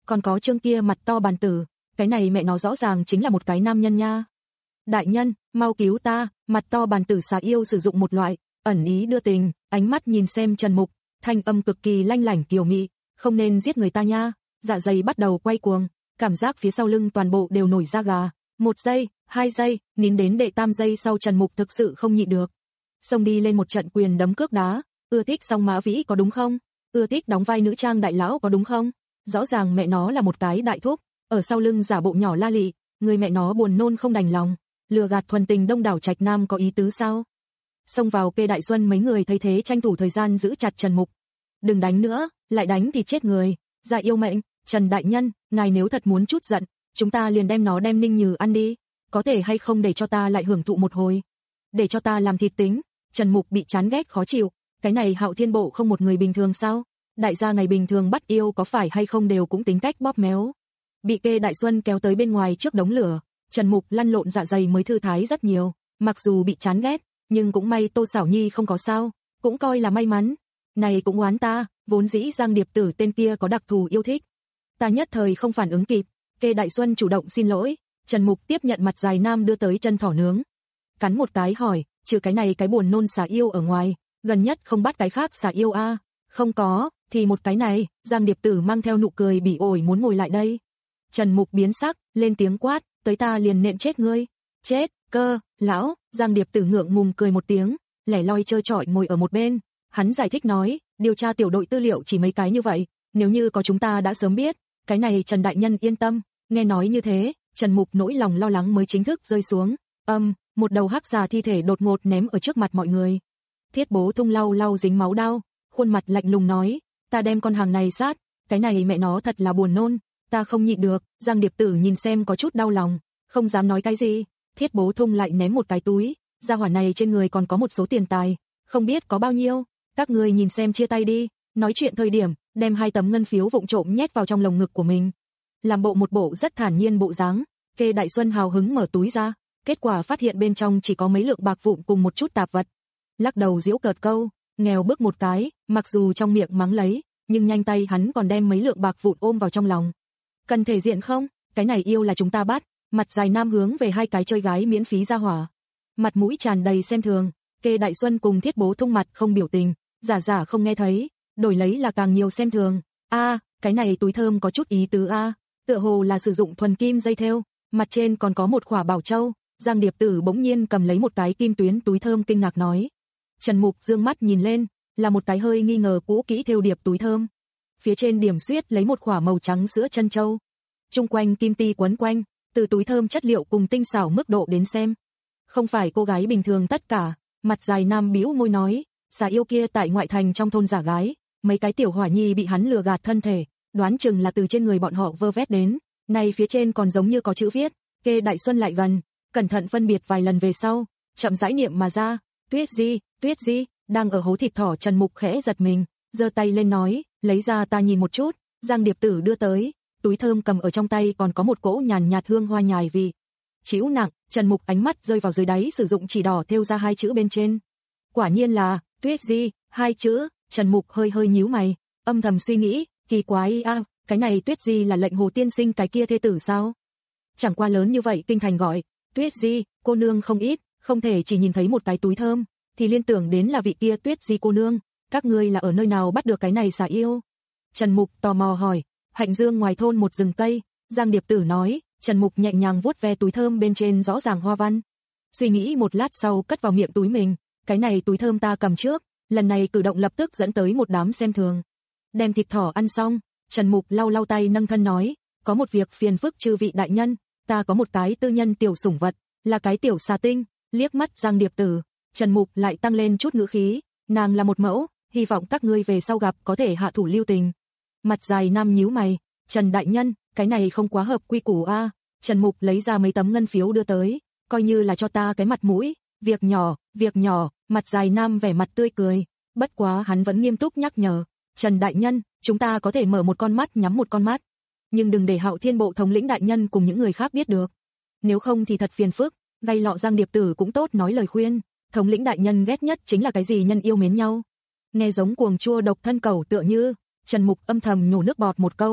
còn có Trương kia mặt to bàn tử, cái này mẹ nó rõ ràng chính là một cái nam nhân nha. Đại nhân, mau cứu ta, mặt to bàn tử xà yêu sử dụng một loại ẩn ý đưa tình, ánh mắt nhìn xem Trần Mục, thanh âm cực kỳ lanh lảnh kiều mị, không nên giết người ta nha. Dạ dày bắt đầu quay cuồng, cảm giác phía sau lưng toàn bộ đều nổi da gà. Một giây, hai giây, nín đến đệ tam giây sau Trần Mục thực sự không nhịn được. Xông đi lên một trận quyền đấm cước đá, ưa thích Song Mã Vĩ có đúng không? Ưa thích đóng vai nữ trang đại lão có đúng không? Rõ ràng mẹ nó là một cái đại thúc, ở sau lưng giả bộ nhỏ la lị, người mẹ nó buồn nôn không đành lòng, lừa gạt thuần tình đông đảo trạch nam có ý tứ sao? Xông vào Kê Đại Xuân mấy người thấy thế tranh thủ thời gian giữ chặt Trần Mục. Đừng đánh nữa, lại đánh thì chết người. Dạ yêu mệnh, Trần đại nhân, ngài nếu thật muốn chút giận, chúng ta liền đem nó đem Ninh Nhừ ăn đi, có thể hay không để cho ta lại hưởng thụ một hồi? Để cho ta làm thịt tính. Trần Mục bị chán ghét khó chịu, cái này Hạo Thiên Bộ không một người bình thường sao? Đại gia ngày bình thường bắt yêu có phải hay không đều cũng tính cách bóp méo. Bị Kê Đại Xuân kéo tới bên ngoài trước đống lửa, Trần Mục lăn lộn dạ dày mới thư thái rất nhiều, mặc dù bị chán ghét, nhưng cũng may Tô Xảo Nhi không có sao, cũng coi là may mắn. Này cũng oán ta, vốn dĩ Giang Điệp Tử tên kia có đặc thù yêu thích. Ta nhất thời không phản ứng kịp, Kê Đại Xuân chủ động xin lỗi, Trần Mục tiếp nhận mặt dài nam đưa tới chân thỏ nướng. Cắn một cái hỏi, trừ cái này cái buồn nôn xà yêu ở ngoài, gần nhất không bắt cái khác xà yêu a? À? Không có, thì một cái này. Giang Điệp Tử mang theo nụ cười bỉ ổi muốn ngồi lại đây. Trần Mục biến sắc, lên tiếng quát, tới ta liền nện chết ngươi. Chết, cơ, lão. Giang Điệp Tử ngượng ngùng cười một tiếng, lẻ loi trơ trọi ngồi ở một bên. Hắn giải thích nói, điều tra tiểu đội tư liệu chỉ mấy cái như vậy, nếu như có chúng ta đã sớm biết, cái này Trần đại nhân yên tâm. Nghe nói như thế, Trần Mục nỗi lòng lo lắng mới chính thức rơi xuống. Âm, um, một đầu hắc xà thi thể đột ngột ném ở trước mặt mọi người. Thiết Bố Thung lau lau dính máu đao, khuôn mặt lạnh lùng nói, ta đem con hàng này sát, cái này mẹ nó thật là buồn nôn, ta không nhịn được. Giang Điệp Tử nhìn xem có chút đau lòng, không dám nói cái gì. Thiết Bố Thung lại ném một cái túi, gia hỏa này trên người còn có một số tiền tài, không biết có bao nhiêu, các ngươi nhìn xem chia tay đi. Nói chuyện thời điểm, đem hai tấm ngân phiếu vụng trộm nhét vào trong lồng ngực của mình, làm bộ một bộ rất thản nhiên bộ dáng. Kê Đại Xuân hào hứng mở túi ra, kết quả phát hiện bên trong chỉ có mấy lượng bạc vụn cùng một chút tạp vật. Lắc đầu giễu cợt câu, nghèo bước một cái, mặc dù trong miệng mắng lấy, nhưng nhanh tay hắn còn đem mấy lượng bạc vụn ôm vào trong lòng. Cần thể diện không? Cái này yêu là chúng ta bắt. Mặt dài nam hướng về hai cái chơi gái miễn phí ra hỏa, mặt mũi tràn đầy xem thường. Kê Đại Xuân cùng Thiết Bố Thung mặt không biểu tình, giả giả không nghe thấy, đổi lấy là càng nhiều xem thường. A, à, cái này túi thơm có chút ý tứ a, à, tựa hồ là sử dụng thuần kim dây thêu, mặt trên còn có một khỏa bảo châu. Giang Điệp Tử bỗng nhiên cầm lấy một cái kim tuyến túi thơm kinh ngạc nói. Trần Mục dương mắt nhìn lên, là một cái hơi nghi ngờ cũ kỹ thêu điệp túi thơm. Phía trên điểm xuyết lấy một khỏa màu trắng sữa chân châu, chung quanh kim ti quấn quanh. Từ túi thơm chất liệu cùng tinh xảo mức độ đến xem, không phải cô gái bình thường tất cả. Mặt dài nam bĩu môi nói, xà yêu kia tại ngoại thành trong thôn giả gái, mấy cái tiểu hỏa nhi bị hắn lừa gạt thân thể, đoán chừng là từ trên người bọn họ vơ vét đến. Này phía trên còn giống như có chữ viết. Kê Đại Xuân lại gần, cẩn thận phân biệt vài lần về sau, chậm rãi niệm mà ra, Tuyết Di, Tuyết Di. Đang ở hố thịt thỏ Trần Mục khẽ giật mình, giơ tay lên nói, lấy ra ta nhìn một chút. Giang Điệp Tử đưa tới, túi thơm cầm ở trong tay còn có một cỗ nhàn nhạt hương hoa nhài vị. Chịu nặng, Trần Mục ánh mắt rơi vào dưới đáy sử dụng chỉ đỏ thêu ra hai chữ bên trên. Quả nhiên là Tuyết Di, hai chữ. Trần Mục hơi hơi nhíu mày, âm thầm suy nghĩ, kỳ quái a, à, cái này Tuyết Di là lệnh Hồ tiên sinh cái kia thê tử sao? Chẳng qua lớn như vậy kinh thành gọi Tuyết Di cô nương không ít, không thể chỉ nhìn thấy một cái túi thơm thì liên tưởng đến là vị kia Tuyết Di cô nương. Các ngươi là ở nơi nào bắt được cái này xà yêu? Trần Mục tò mò hỏi. Hạnh Dương ngoài thôn một rừng cây. Giang Điệp Tử nói. Trần Mục nhẹ nhàng vuốt ve túi thơm bên trên rõ ràng hoa văn, suy nghĩ một lát sau cất vào miệng túi mình. Cái này túi thơm ta cầm trước. Lần này cử động lập tức dẫn tới một đám xem thường. Đem thịt thỏ ăn xong, Trần Mục lau lau tay nâng thân nói, có một việc phiền phức chư vị đại nhân, ta có một cái tư nhân tiểu sủng vật, là cái tiểu xà tinh. Liếc mắt Giang Điệp Tử, Trần Mục lại tăng lên chút ngữ khí, nàng là một mẫu, hy vọng các ngươi về sau gặp có thể hạ thủ lưu tình. Mặt dài nam nhíu mày, Trần đại nhân, cái này không quá hợp quy củ a. À. Trần Mục lấy ra mấy tấm ngân phiếu đưa tới, coi như là cho ta cái mặt mũi, việc nhỏ, việc nhỏ. Mặt dài nam vẻ mặt tươi cười, bất quá hắn vẫn nghiêm túc nhắc nhở, Trần đại nhân, chúng ta có thể mở một con mắt nhắm một con mắt, nhưng đừng để Hạo Thiên Bộ thống lĩnh đại nhân cùng những người khác biết được, nếu không thì thật phiền phức. Gây lọ Giang Điệp Tử cũng tốt nói lời khuyên, thống lĩnh đại nhân ghét nhất chính là cái gì nhân yêu mến nhau, nghe giống cuồng chua độc thân cẩu tựa như. Trần Mục âm thầm nhổ nước bọt một câu,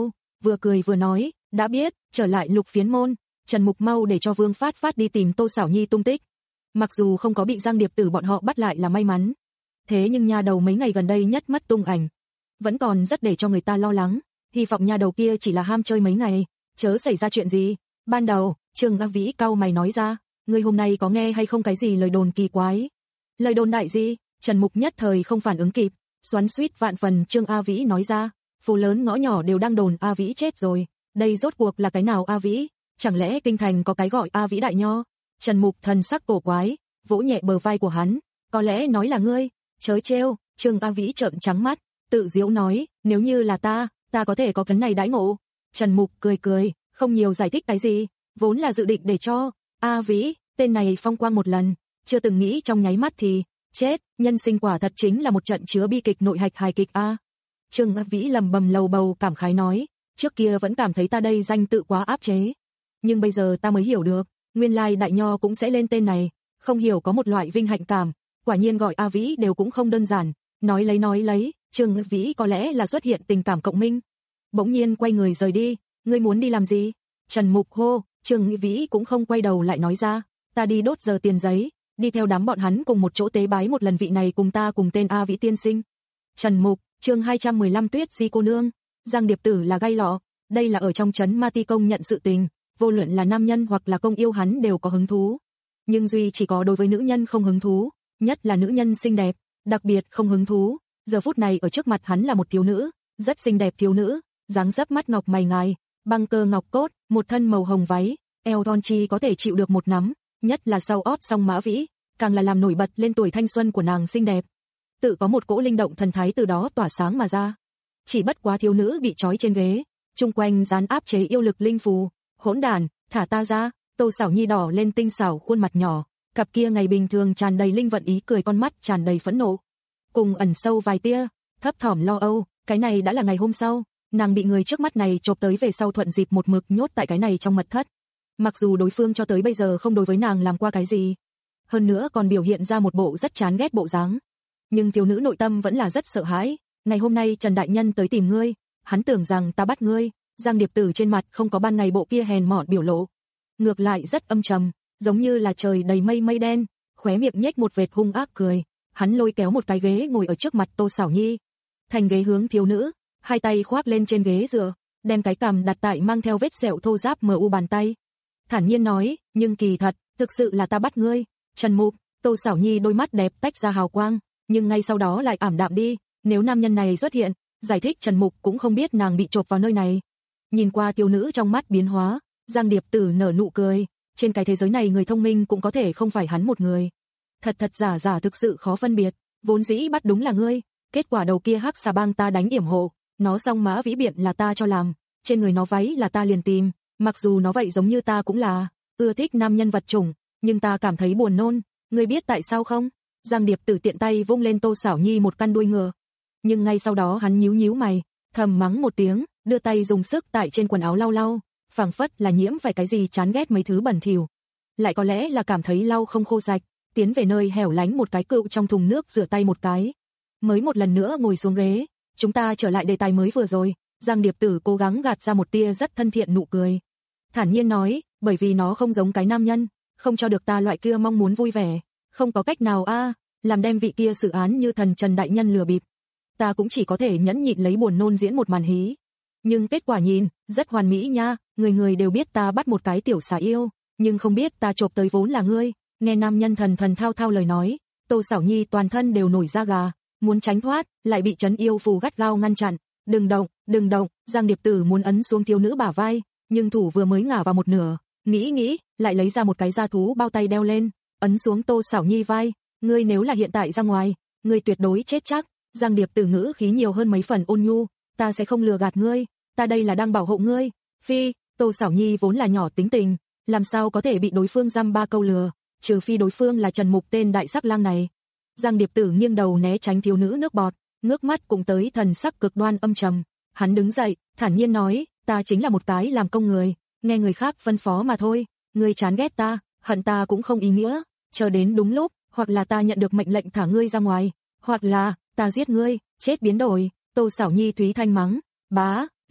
vừa cười vừa nói, đã biết, trở lại Lục Phiến môn, Trần Mục mau để cho Vương Phát Phát đi tìm Tô Xảo Nhi tung tích. Mặc dù không có bị Giang Điệp Tử bọn họ bắt lại là may mắn, thế nhưng nha đầu mấy ngày gần đây nhất mất tung ảnh, vẫn còn rất để cho người ta lo lắng, hy vọng nha đầu kia chỉ là ham chơi mấy ngày, chớ xảy ra chuyện gì. Ban đầu, Trương A Vĩ cau mày nói ra, ngươi hôm nay có nghe hay không cái gì lời đồn kỳ quái? Lời đồn đại gì? Trần Mục nhất thời không phản ứng kịp, xoắn xuýt vạn phần. Trương A Vĩ nói ra, phố lớn ngõ nhỏ đều đang đồn A Vĩ chết rồi, đây rốt cuộc là cái nào A Vĩ? Chẳng lẽ kinh thành có cái gọi A Vĩ đại nho? Trần Mục thần sắc cổ quái, vỗ nhẹ bờ vai của hắn, có lẽ nói là ngươi, chớ trêu. Trương A Vĩ trợn trắng mắt, tự giễu nói, nếu như là ta, ta có thể có cái này đãi ngộ. Trần Mục cười cười, không nhiều giải thích cái gì, vốn là dự định để cho A Vĩ, tên này phong quang một lần, chưa từng nghĩ trong nháy mắt thì chết, nhân sinh quả thật chính là một trận chứa bi kịch nội hạch hài kịch a. Trương A Vĩ lầm bầm lầu bầu cảm khái nói, trước kia vẫn cảm thấy ta đây danh tự quá áp chế, nhưng bây giờ ta mới hiểu được, nguyên lai đại nho cũng sẽ lên tên này, không hiểu có một loại vinh hạnh cảm, quả nhiên gọi A Vĩ đều cũng không đơn giản. Nói lấy nói lấy, Trương A Vĩ có lẽ là xuất hiện tình cảm cộng minh, bỗng nhiên quay người rời đi. Ngươi muốn đi làm gì? Trần Mục hô. Trương A Vĩ cũng không quay đầu lại nói ra, ta đi đốt giờ tiền giấy, đi theo đám bọn hắn cùng một chỗ tế bái một lần vị này cùng ta cùng tên A Vĩ tiên sinh. Trần Mục, chương hai trăm mười lăm Tuyết Di cô nương, Giang Điệp Tử là gai lọ, đây là ở trong trấn Ma Ti công nhận sự tình, vô luận là nam nhân hoặc là công yêu hắn đều có hứng thú, nhưng duy chỉ có đối với nữ nhân không hứng thú, nhất là nữ nhân xinh đẹp, đặc biệt không hứng thú. Giờ phút này ở trước mặt hắn là một thiếu nữ, rất xinh đẹp thiếu nữ, dáng dấp mắt ngọc mày ngài, băng cơ ngọc cốt, một thân màu hồng váy, eo thon chi có thể chịu được một nắm, nhất là sau ót song mã vĩ, càng là làm nổi bật lên tuổi thanh xuân của nàng xinh đẹp. Tự có một cỗ linh động thần thái từ đó tỏa sáng mà ra. Chỉ bất quá thiếu nữ bị trói trên ghế, chung quanh dán áp chế yêu lực linh phù, hỗn đản, thả ta ra. Tô Xảo Nhi đỏ lên tinh xảo khuôn mặt nhỏ, cặp kia ngày bình thường tràn đầy linh vận ý cười con mắt tràn đầy phẫn nộ, cùng ẩn sâu vài tia thấp thỏm lo âu. Cái này đã là ngày hôm sau, nàng bị người trước mắt này chộp tới về sau thuận dịp một mực nhốt tại cái này trong mật thất. Mặc dù đối phương cho tới bây giờ không đối với nàng làm qua cái gì, hơn nữa còn biểu hiện ra một bộ rất chán ghét bộ dáng, nhưng thiếu nữ nội tâm vẫn là rất sợ hãi. Ngày hôm nay Trần đại nhân tới tìm ngươi, hắn tưởng rằng ta bắt ngươi. Giang Điệp Tử trên mặt không có ban ngày bộ kia hèn mọn biểu lộ, ngược lại rất âm trầm, giống như là trời đầy mây mây đen, khóe miệng nhếch một vệt hung ác cười. Hắn lôi kéo một cái ghế ngồi ở trước mặt Tô Xảo Nhi, thành ghế hướng thiếu nữ, hai tay khoác lên trên ghế dựa, đem cái cằm đặt tại mang theo vết sẹo thô ráp mờ u bàn tay, thản nhiên nói, nhưng kỳ thật, thực sự là ta bắt ngươi. Trần Mục. Tô Xảo Nhi đôi mắt đẹp tách ra hào quang, nhưng ngay sau đó lại ảm đạm đi. Nếu nam nhân này xuất hiện, giải thích Trần Mục cũng không biết nàng bị chộp vào nơi này. Nhìn qua thiếu nữ trong mắt biến hóa, Giang Điệp Tử nở nụ cười, trên cái thế giới này người thông minh cũng có thể không phải hắn một người. Thật thật giả giả thực sự khó phân biệt, vốn dĩ bắt đúng là ngươi, kết quả đầu kia hắc xà bang ta đánh yểm hộ, nó song mã vĩ biện là ta cho làm, trên người nó váy là ta liền tìm, mặc dù nó vậy giống như ta cũng là ưa thích nam nhân vật chủng, nhưng ta cảm thấy buồn nôn, ngươi biết tại sao không? Giang Điệp Tử tiện tay vung lên Tô Xảo Nhi một căn đuôi ngựa, nhưng ngay sau đó hắn nhíu nhíu mày, thầm mắng một tiếng, đưa tay dùng sức tại trên quần áo lau lau, phảng phất là nhiễm phải cái gì chán ghét mấy thứ bẩn thỉu, lại có lẽ là cảm thấy lau không khô sạch, tiến về nơi hẻo lánh một cái cựu trong thùng nước rửa tay một cái, mới một lần nữa ngồi xuống ghế. Chúng ta trở lại đề tài mới vừa rồi. Giang Điệp Tử cố gắng gạt ra một tia rất thân thiện nụ cười, thản nhiên nói, bởi vì nó không giống cái nam nhân, không cho được ta loại kia mong muốn vui vẻ, không có cách nào a, à, làm đem vị kia xử án như thần Trần đại nhân lừa bịp, ta cũng chỉ có thể nhẫn nhịn lấy buồn nôn diễn một màn hí, nhưng kết quả nhìn rất hoàn mỹ nha. Người người đều biết ta bắt một cái tiểu xà yêu, nhưng không biết ta chộp tới vốn là ngươi. Nghe nam nhân thần thần thao thao lời nói, Tô Xảo Nhi toàn thân đều nổi da gà, muốn tránh thoát, lại bị trấn yêu phù gắt gao ngăn chặn. Đừng động, đừng động. Giang Điệp Tử muốn ấn xuống thiếu nữ bả vai, nhưng thủ vừa mới ngả vào một nửa, nghĩ nghĩ, lại lấy ra một cái da thú bao tay đeo lên, ấn xuống Tô Xảo Nhi vai. Ngươi nếu là hiện tại ra ngoài, ngươi tuyệt đối chết chắc. Giang Điệp Tử ngữ khí nhiều hơn mấy phần ôn nhu, ta sẽ không lừa gạt ngươi, ta đây là đang bảo hộ ngươi. Phi. Tô Xảo Nhi vốn là nhỏ tính tình, làm sao có thể bị đối phương dăm ba câu lừa, trừ phi đối phương là Trần Mục tên đại sắc lang này. Giang Điệp Tử nghiêng đầu né tránh thiếu nữ nước bọt, ngước mắt cũng tới thần sắc cực đoan âm trầm. Hắn đứng dậy, thản nhiên nói, ta chính là một cái làm công người, nghe người khác phân phó mà thôi. Ngươi chán ghét ta, hận ta cũng không ý nghĩa, chờ đến đúng lúc, hoặc là ta nhận được mệnh lệnh thả ngươi ra ngoài, hoặc là ta giết ngươi, chết biến đổi. Tô Xảo Nhi thúy thanh mắng, bá.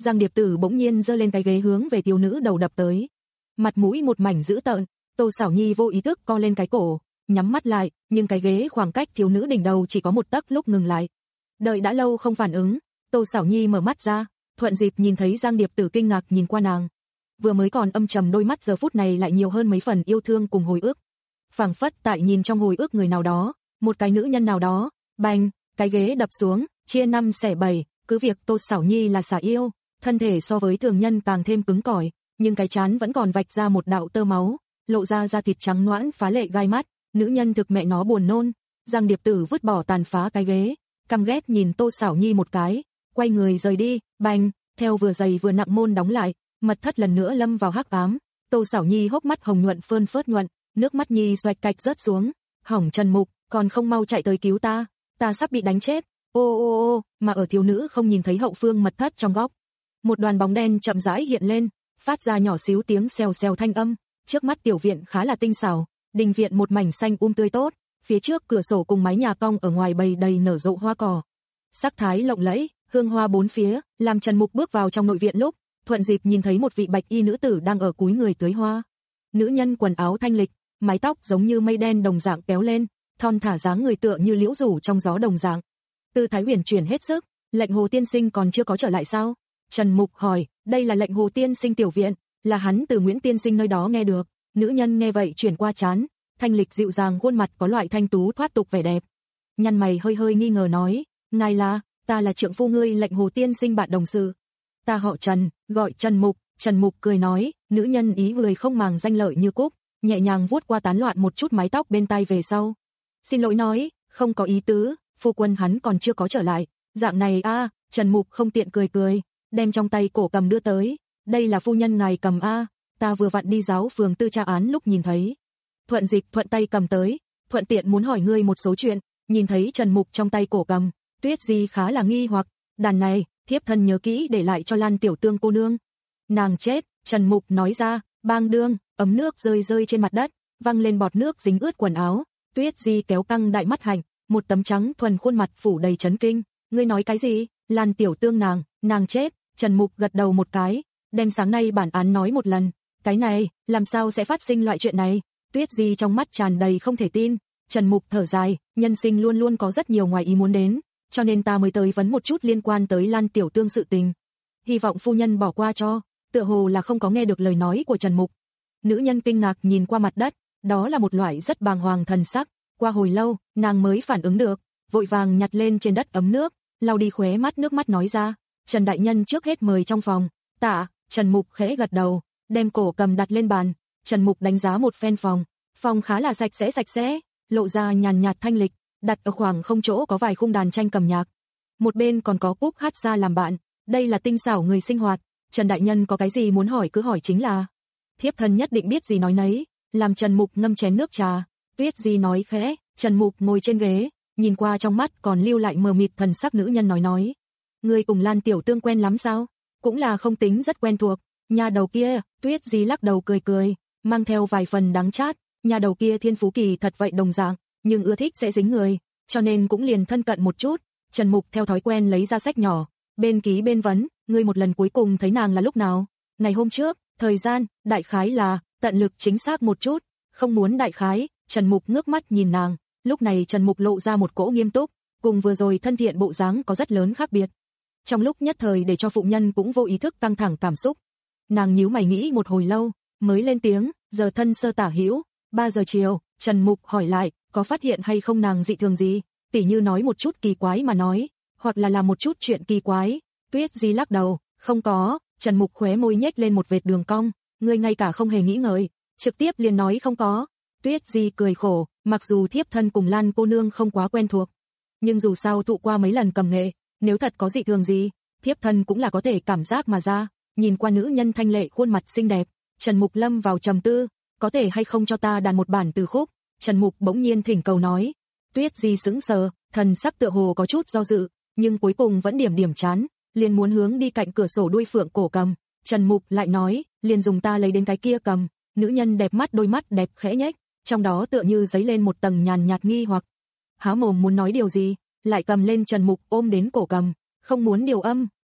Giang Điệp Tử bỗng nhiên giơ lên cái ghế hướng về thiếu nữ đầu đập tới. Mặt mũi một mảnh dữ tợn, Tô Sảo Nhi vô ý thức co lên cái cổ, nhắm mắt lại, nhưng cái ghế khoảng cách thiếu nữ đỉnh đầu chỉ có một tấc lúc ngừng lại. Đợi đã lâu không phản ứng, Tô Sảo Nhi mở mắt ra, thuận dịp nhìn thấy Giang Điệp Tử kinh ngạc nhìn qua nàng. Vừa mới còn âm trầm đôi mắt giờ phút này lại nhiều hơn mấy phần yêu thương cùng hồi ức. Phảng phất tại nhìn trong hồi ức người nào đó, một cái nữ nhân nào đó, bành, cái ghế đập xuống, chia năm xẻ bảy, cứ việc Tô Sảo Nhi là xà yêu, thân thể so với thường nhân càng thêm cứng cỏi, nhưng cái trán vẫn còn vạch ra một đạo tơ máu, lộ ra da thịt trắng nõn phá lệ gai mắt, nữ nhân thực mẹ nó buồn nôn. Giang Điệp Tử vứt bỏ tàn phá cái ghế, căm ghét nhìn Tô Sảo Nhi một cái, quay người rời đi, bành, theo vừa dày vừa nặng môn đóng lại, mật thất lần nữa lâm vào hắc ám. Tô Sảo Nhi hốc mắt hồng nhuận phơn phớt nhuận, nước mắt nhi xoạch cạch rớt xuống, hỏng Trần Mục, còn không mau chạy tới cứu ta, ta sắp bị đánh chết. Ô ô ô, mà ở thiếu nữ không nhìn thấy hậu phương mật thất trong góc, một đoàn bóng đen chậm rãi hiện lên, phát ra nhỏ xíu tiếng xèo xèo thanh âm. Trước mắt tiểu viện khá là tinh xảo, đình viện một mảnh xanh um tươi tốt, phía trước cửa sổ cùng mái nhà cong ở ngoài bày đầy nở rộ hoa cỏ, sắc thái lộng lẫy, hương hoa bốn phía, làm Trần Mục bước vào trong nội viện lúc, thuận dịp nhìn thấy một vị bạch y nữ tử đang ở cúi người tưới hoa. Nữ nhân quần áo thanh lịch, mái tóc giống như mây đen đồng dạng kéo lên, thon thả dáng người tựa như liễu rủ trong gió đồng dạng. Tư thái huyền chuyển hết sức. Lệnh Hồ tiên sinh còn chưa có trở lại sao? Trần Mục hỏi. Đây là Lệnh Hồ tiên sinh tiểu viện, là hắn từ Nguyễn tiên sinh nơi đó nghe được. Nữ nhân nghe vậy chuyển qua trán, thanh lịch dịu dàng khuôn mặt có loại thanh tú thoát tục vẻ đẹp. Nhăn mày hơi hơi nghi ngờ nói, ngài là? Ta là trượng phu ngươi Lệnh Hồ tiên sinh bạn đồng sự. Ta họ Trần, gọi Trần Mục. Trần Mục cười nói. Nữ nhân ý người không màng danh lợi như cúc, nhẹ nhàng vuốt qua tán loạn một chút mái tóc bên tai về sau. Xin lỗi nói, không có ý tứ, phu quân hắn còn chưa có trở lại. Dạng này a, à, Trần Mục không tiện cười cười, đem trong tay cổ cầm đưa tới. Đây là phu nhân ngài cầm a, à, ta vừa vặn đi giáo phường tư tra án lúc nhìn thấy. Thuận dịch thuận tay cầm tới, thuận tiện muốn hỏi ngươi một số chuyện. Nhìn thấy Trần Mục trong tay cổ cầm, Tuyết Di khá là nghi hoặc, đàn này, thiếp thân nhớ kỹ để lại cho Lan tiểu tương cô nương. Nàng chết, Trần Mục nói ra, bang đương, ấm nước rơi rơi trên mặt đất, văng lên bọt nước dính ướt quần áo. Tuyết Di kéo căng đại mắt hạnh, một tấm trắng thuần khuôn mặt phủ đầy chấn kinh. Ngươi nói cái gì? Lan tiểu tương nàng, nàng chết. Trần Mục gật đầu một cái, đem sáng nay bản án nói một lần. Cái này, làm sao sẽ phát sinh loại chuyện này? Tuyết Di trong mắt tràn đầy không thể tin. Trần Mục thở dài, nhân sinh luôn luôn có rất nhiều ngoài ý muốn đến, cho nên ta mới tới vấn một chút liên quan tới Lan tiểu tương sự tình. Hy vọng phu nhân bỏ qua cho. Tựa hồ là không có nghe được lời nói của Trần Mục. Nữ nhân kinh ngạc nhìn qua mặt đất, đó là một loại rất bàng hoàng thần sắc. Qua hồi lâu, nàng mới phản ứng được, vội vàng nhặt lên trên đất ấm nước, lau đi khóe mắt nước mắt nói ra, Trần đại nhân trước hết mời trong phòng. Tạ. Trần Mục khẽ gật đầu, đem cổ cầm đặt lên bàn. Trần Mục đánh giá một phen phòng, phòng khá là sạch sẽ sạch sẽ, lộ ra nhàn nhạt thanh lịch, đặt ở khoảng không chỗ có vài khung đàn tranh cầm nhạc. Một bên còn có cúc hát xa làm bạn, đây là tinh xảo người sinh hoạt. Trần đại nhân có cái gì muốn hỏi cứ hỏi chính là. Thiếp thân nhất định biết gì nói nấy, làm Trần Mục ngâm chén nước trà. Tuyết Di nói khẽ. Trần Mục ngồi trên ghế, nhìn qua trong mắt còn lưu lại mờ mịt thần sắc nữ nhân nói nói. Ngươi cùng Lan tiểu tương quen lắm sao? Cũng là không tính rất quen thuộc. Nhà đầu kia, Tuyết Di lắc đầu cười cười, mang theo vài phần đắng chát. Nhà đầu kia thiên phú kỳ thật vậy đồng dạng, nhưng ưa thích sẽ dính người, cho nên cũng liền thân cận một chút. Trần Mục theo thói quen lấy ra sách nhỏ, bên ký bên vấn, ngươi một lần cuối cùng thấy nàng là lúc nào? Ngày hôm trước. Thời gian, đại khái là, tận lực chính xác một chút, không muốn đại khái. Trần Mục ngước mắt nhìn nàng, lúc này Trần Mục lộ ra một cỗ nghiêm túc, cùng vừa rồi thân thiện bộ dáng có rất lớn khác biệt. Trong lúc nhất thời để cho phụ nhân cũng vô ý thức căng thẳng cảm xúc. Nàng nhíu mày nghĩ một hồi lâu, mới lên tiếng, giờ thân sơ tả hữu, ba giờ chiều. Trần Mục hỏi lại, có phát hiện hay không nàng dị thường gì, tỉ như nói một chút kỳ quái mà nói, hoặc là làm một chút chuyện kỳ quái. Tuyết Di lắc đầu, không có. Trần Mục khóe môi nhếch lên một vệt đường cong, ngươi ngay cả không hề nghĩ ngợi, trực tiếp liền nói không có. Tuyết Di cười khổ, mặc dù thiếp thân cùng Lan cô nương không quá quen thuộc, nhưng dù sao thụ qua mấy lần cầm nghệ, nếu thật có dị thường gì, thiếp thân cũng là có thể cảm giác mà ra. Nhìn qua nữ nhân thanh lệ khuôn mặt xinh đẹp, Trần Mục lâm vào trầm tư, có thể hay không cho ta đàn một bản từ khúc? Trần Mục bỗng nhiên thỉnh cầu nói. Tuyết Di sững sờ, thần sắc tựa hồ có chút do dự, nhưng cuối cùng vẫn điểm điểm chán, liền muốn hướng đi cạnh cửa sổ đuôi phượng cổ cầm. Trần Mục lại nói, liền dùng ta lấy đến cái kia cầm. Nữ nhân đẹp mắt đôi mắt đẹp khẽ nhếch, trong đó tựa như dấy lên một tầng nhàn nhạt nghi hoặc. Há mồm muốn nói điều gì, lại cầm lên Trần Mục ôm đến cổ cầm, không muốn điều âm,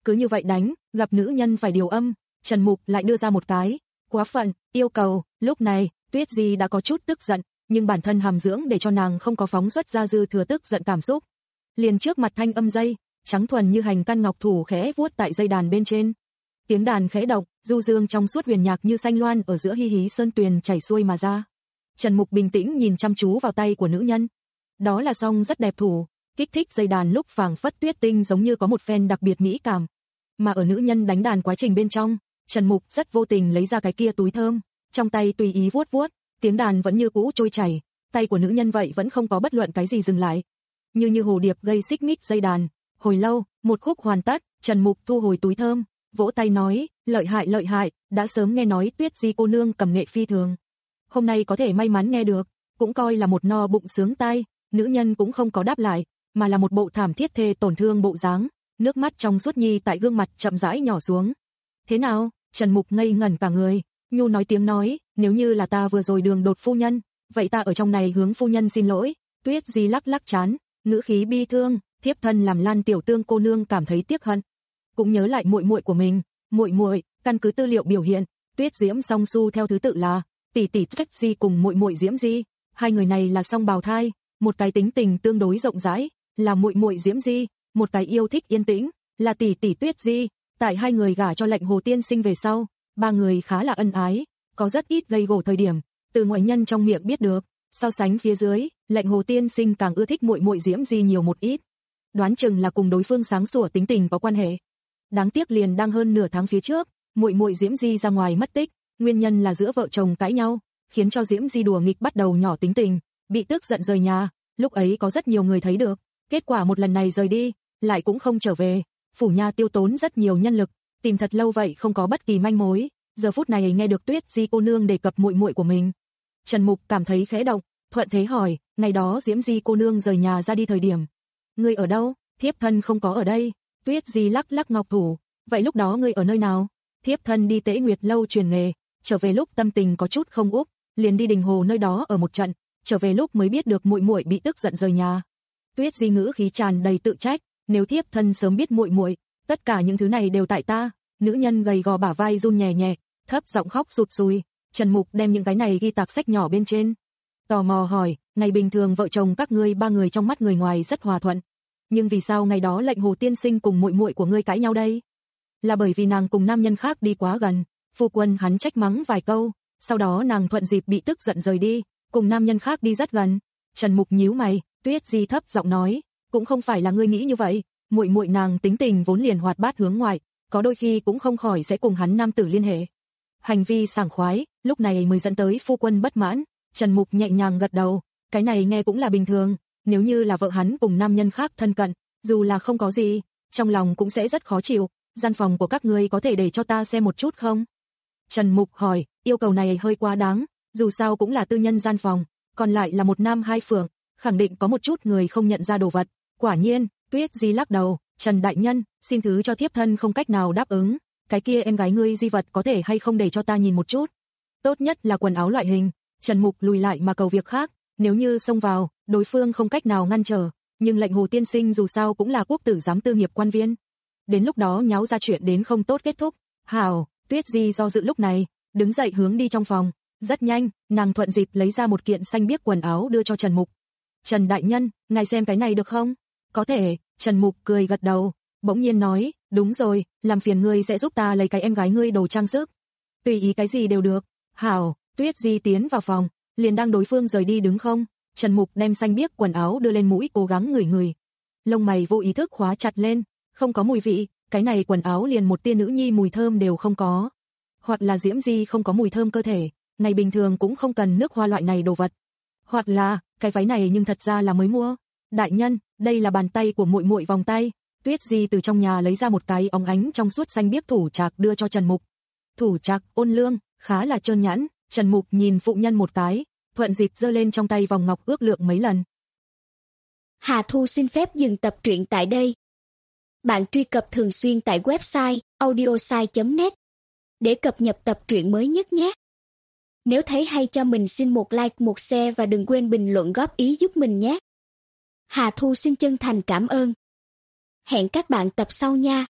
cứ như vậy đánh, gặp nữ nhân phải điều âm. Trần Mục lại đưa ra một cái quá phận yêu cầu. Lúc này Tuyết Di đã có chút tức giận, nhưng bản thân hàm dưỡng để cho nàng không có phóng xuất ra dư thừa tức giận cảm xúc. Liền trước mặt thanh âm dây, trắng thuần như hành căn ngọc thủ khẽ vuốt tại dây đàn bên trên. Tiếng đàn khẽ động, du dương trong suốt huyền nhạc như xanh loan ở giữa hi hí sơn tuyền chảy xuôi mà ra. Trần Mục bình tĩnh nhìn chăm chú vào tay của nữ nhân. Đó là song rất đẹp thủ, kích thích dây đàn lúc phảng phất tuyết tinh giống như có một phen đặc biệt mỹ cảm. Mà ở nữ nhân đánh đàn quá trình bên trong, Trần Mục rất vô tình lấy ra cái kia túi thơm, trong tay tùy ý vuốt vuốt, tiếng đàn vẫn như cũ trôi chảy, tay của nữ nhân vậy vẫn không có bất luận cái gì dừng lại. Như như hồ điệp gây xích mích dây đàn, hồi lâu, một khúc hoàn tất, Trần Mục thu hồi túi thơm, vỗ tay nói, lợi hại lợi hại, đã sớm nghe nói Tuyết Di cô nương cầm nghệ phi thường. Hôm nay có thể may mắn nghe được, cũng coi là một no bụng sướng tai. Nữ nhân cũng không có đáp lại, mà là một bộ thảm thiết thê tổn thương bộ dáng, nước mắt trong suốt nhi tại gương mặt chậm rãi nhỏ xuống. Thế nào? Trần Mục ngây ngẩn cả người, nhu nói tiếng nói, nếu như là ta vừa rồi đường đột phu nhân, vậy ta ở trong này hướng phu nhân xin lỗi. Tuyết Di lắc lắc trán, ngữ khí bi thương, thiếp thân làm Lan tiểu tương cô nương cảm thấy tiếc hận. Cũng nhớ lại muội muội của mình, muội muội, căn cứ tư liệu biểu hiện, Tuyết Diễm song su theo thứ tự là tỷ tỷ Tuyết Di cùng muội muội Diễm Di, hai người này là song bào thai, một cái tính tình tương đối rộng rãi, là muội muội Diễm Di, một cái yêu thích yên tĩnh, là tỷ tỷ Tuyết Di. Tại hai người gả cho lệnh Hồ tiên sinh về sau, ba người khá là ân ái, có rất ít gây gổ thời điểm, từ ngoại nhân trong miệng biết được, so sánh phía dưới, lệnh Hồ tiên sinh càng ưa thích muội muội Diễm Di nhiều một ít. Đoán chừng là cùng đối phương sáng sủa tính tình có quan hệ. Đáng tiếc liền đang hơn nửa tháng phía trước, muội muội Diễm Di ra ngoài mất tích, nguyên nhân là giữa vợ chồng cãi nhau, khiến cho Diễm Di đùa nghịch bắt đầu nhỏ tính tình, bị tức giận rời nhà, lúc ấy có rất nhiều người thấy được, kết quả một lần này rời đi, lại cũng không trở về, phủ nha tiêu tốn rất nhiều nhân lực, tìm thật lâu vậy không có bất kỳ manh mối, giờ phút này nghe được Tuyết Di cô nương đề cập muội muội của mình. Trần Mục cảm thấy khẽ động, thuận thế hỏi, ngày đó Diễm Di cô nương rời nhà ra đi thời điểm, ngươi ở đâu? Thiếp thân không có ở đây. Tuyết Di lắc lắc ngọc thủ, vậy lúc đó ngươi ở nơi nào? Thiếp thân đi Tế Nguyệt lâu truyền nghề, trở về lúc tâm tình có chút không úp, liền đi Đình Hồ nơi đó ở một trận, trở về lúc mới biết được muội muội bị tức giận rời nhà. Tuyết Di ngữ khí tràn đầy tự trách, nếu thiếp thân sớm biết muội muội, tất cả những thứ này đều tại ta. Nữ nhân gầy gò bả vai run nhẹ nhẹ, thấp giọng khóc sụt sùi. Trần Mục đem những cái này ghi tạc sách nhỏ bên trên, tò mò hỏi, ngày bình thường vợ chồng các ngươi ba người trong mắt người ngoài rất hòa thuận, nhưng vì sao ngày đó lệnh Hồ tiên sinh cùng muội muội của ngươi cãi nhau đây? Là bởi vì nàng cùng nam nhân khác đi quá gần, phu quân hắn trách mắng vài câu, sau đó nàng thuận dịp bị tức giận rời đi, cùng nam nhân khác đi rất gần. Trần Mục nhíu mày, Tuyết Di thấp giọng nói, cũng không phải là ngươi nghĩ như vậy, muội muội nàng tính tình vốn liền hoạt bát hướng ngoại, có đôi khi cũng không khỏi sẽ cùng hắn nam tử liên hệ. Hành vi sảng khoái, lúc này mới dẫn tới phu quân bất mãn. Trần Mục nhẹ nhàng gật đầu, cái này nghe cũng là bình thường, nếu như là vợ hắn cùng nam nhân khác thân cận, dù là không có gì, trong lòng cũng sẽ rất khó chịu. Gian phòng của các ngươi có thể để cho ta xem một chút không? Trần Mục hỏi, yêu cầu này hơi quá đáng, dù sao cũng là tư nhân gian phòng, còn lại là một nam hai phượng, khẳng định có một chút người không nhận ra đồ vật. Quả nhiên, Tuyết Di lắc đầu, Trần đại nhân, xin thứ cho thiếp thân không cách nào đáp ứng, cái kia em gái ngươi di vật có thể hay không để cho ta nhìn một chút? Tốt nhất là quần áo loại hình. Trần Mục lùi lại mà cầu việc khác, nếu như xông vào, đối phương không cách nào ngăn trở, nhưng lệnh Hồ tiên sinh dù sao cũng là quốc tử giám tư nghiệp quan viên. Đến lúc đó nháo ra chuyện đến không tốt kết thúc. Hảo, Tuyết Di do dự lúc này, đứng dậy hướng đi trong phòng, rất nhanh, nàng thuận dịp lấy ra một kiện xanh biếc quần áo đưa cho Trần Mục. Trần đại nhân, ngài xem cái này được không? Có thể. Trần Mục cười gật đầu, bỗng nhiên nói, đúng rồi, làm phiền ngươi sẽ giúp ta lấy cái em gái ngươi đồ trang sức. Tùy ý cái gì đều được. Hảo. Tuyết Di tiến vào phòng, liền đang đối phương rời đi đứng không, Trần Mục đem xanh biếc quần áo đưa lên mũi cố gắng ngửi ngửi. Lông mày vô ý thức khóa chặt lên, không có mùi vị, cái này quần áo liền một tia nữ nhi mùi thơm đều không có. Hoặc là Diễm Di không có mùi thơm cơ thể, ngày bình thường cũng không cần nước hoa loại này đồ vật. Hoặc là, cái váy này nhưng thật ra là mới mua. Đại nhân, đây là bàn tay của muội muội vòng tay. Tuyết Di từ trong nhà lấy ra một cái óng ánh trong suốt xanh biếc thủ trạc đưa cho Trần Mục. Thủ trạc ôn lương, khá là trơn nhẵn. Trần Mục nhìn phụ nhân một cái, thuận dịp giơ lên trong tay vòng ngọc ước lượng mấy lần.
Hà Thu xin phép dừng tập truyện tại đây. Bạn truy cập thường xuyên tại website audiosai chấm net để cập nhật tập truyện mới nhất nhé. Nếu thấy hay cho mình xin một like, một share và đừng quên bình luận góp ý giúp mình nhé. Hà Thu xin chân thành cảm ơn. Hẹn các bạn tập sau nha.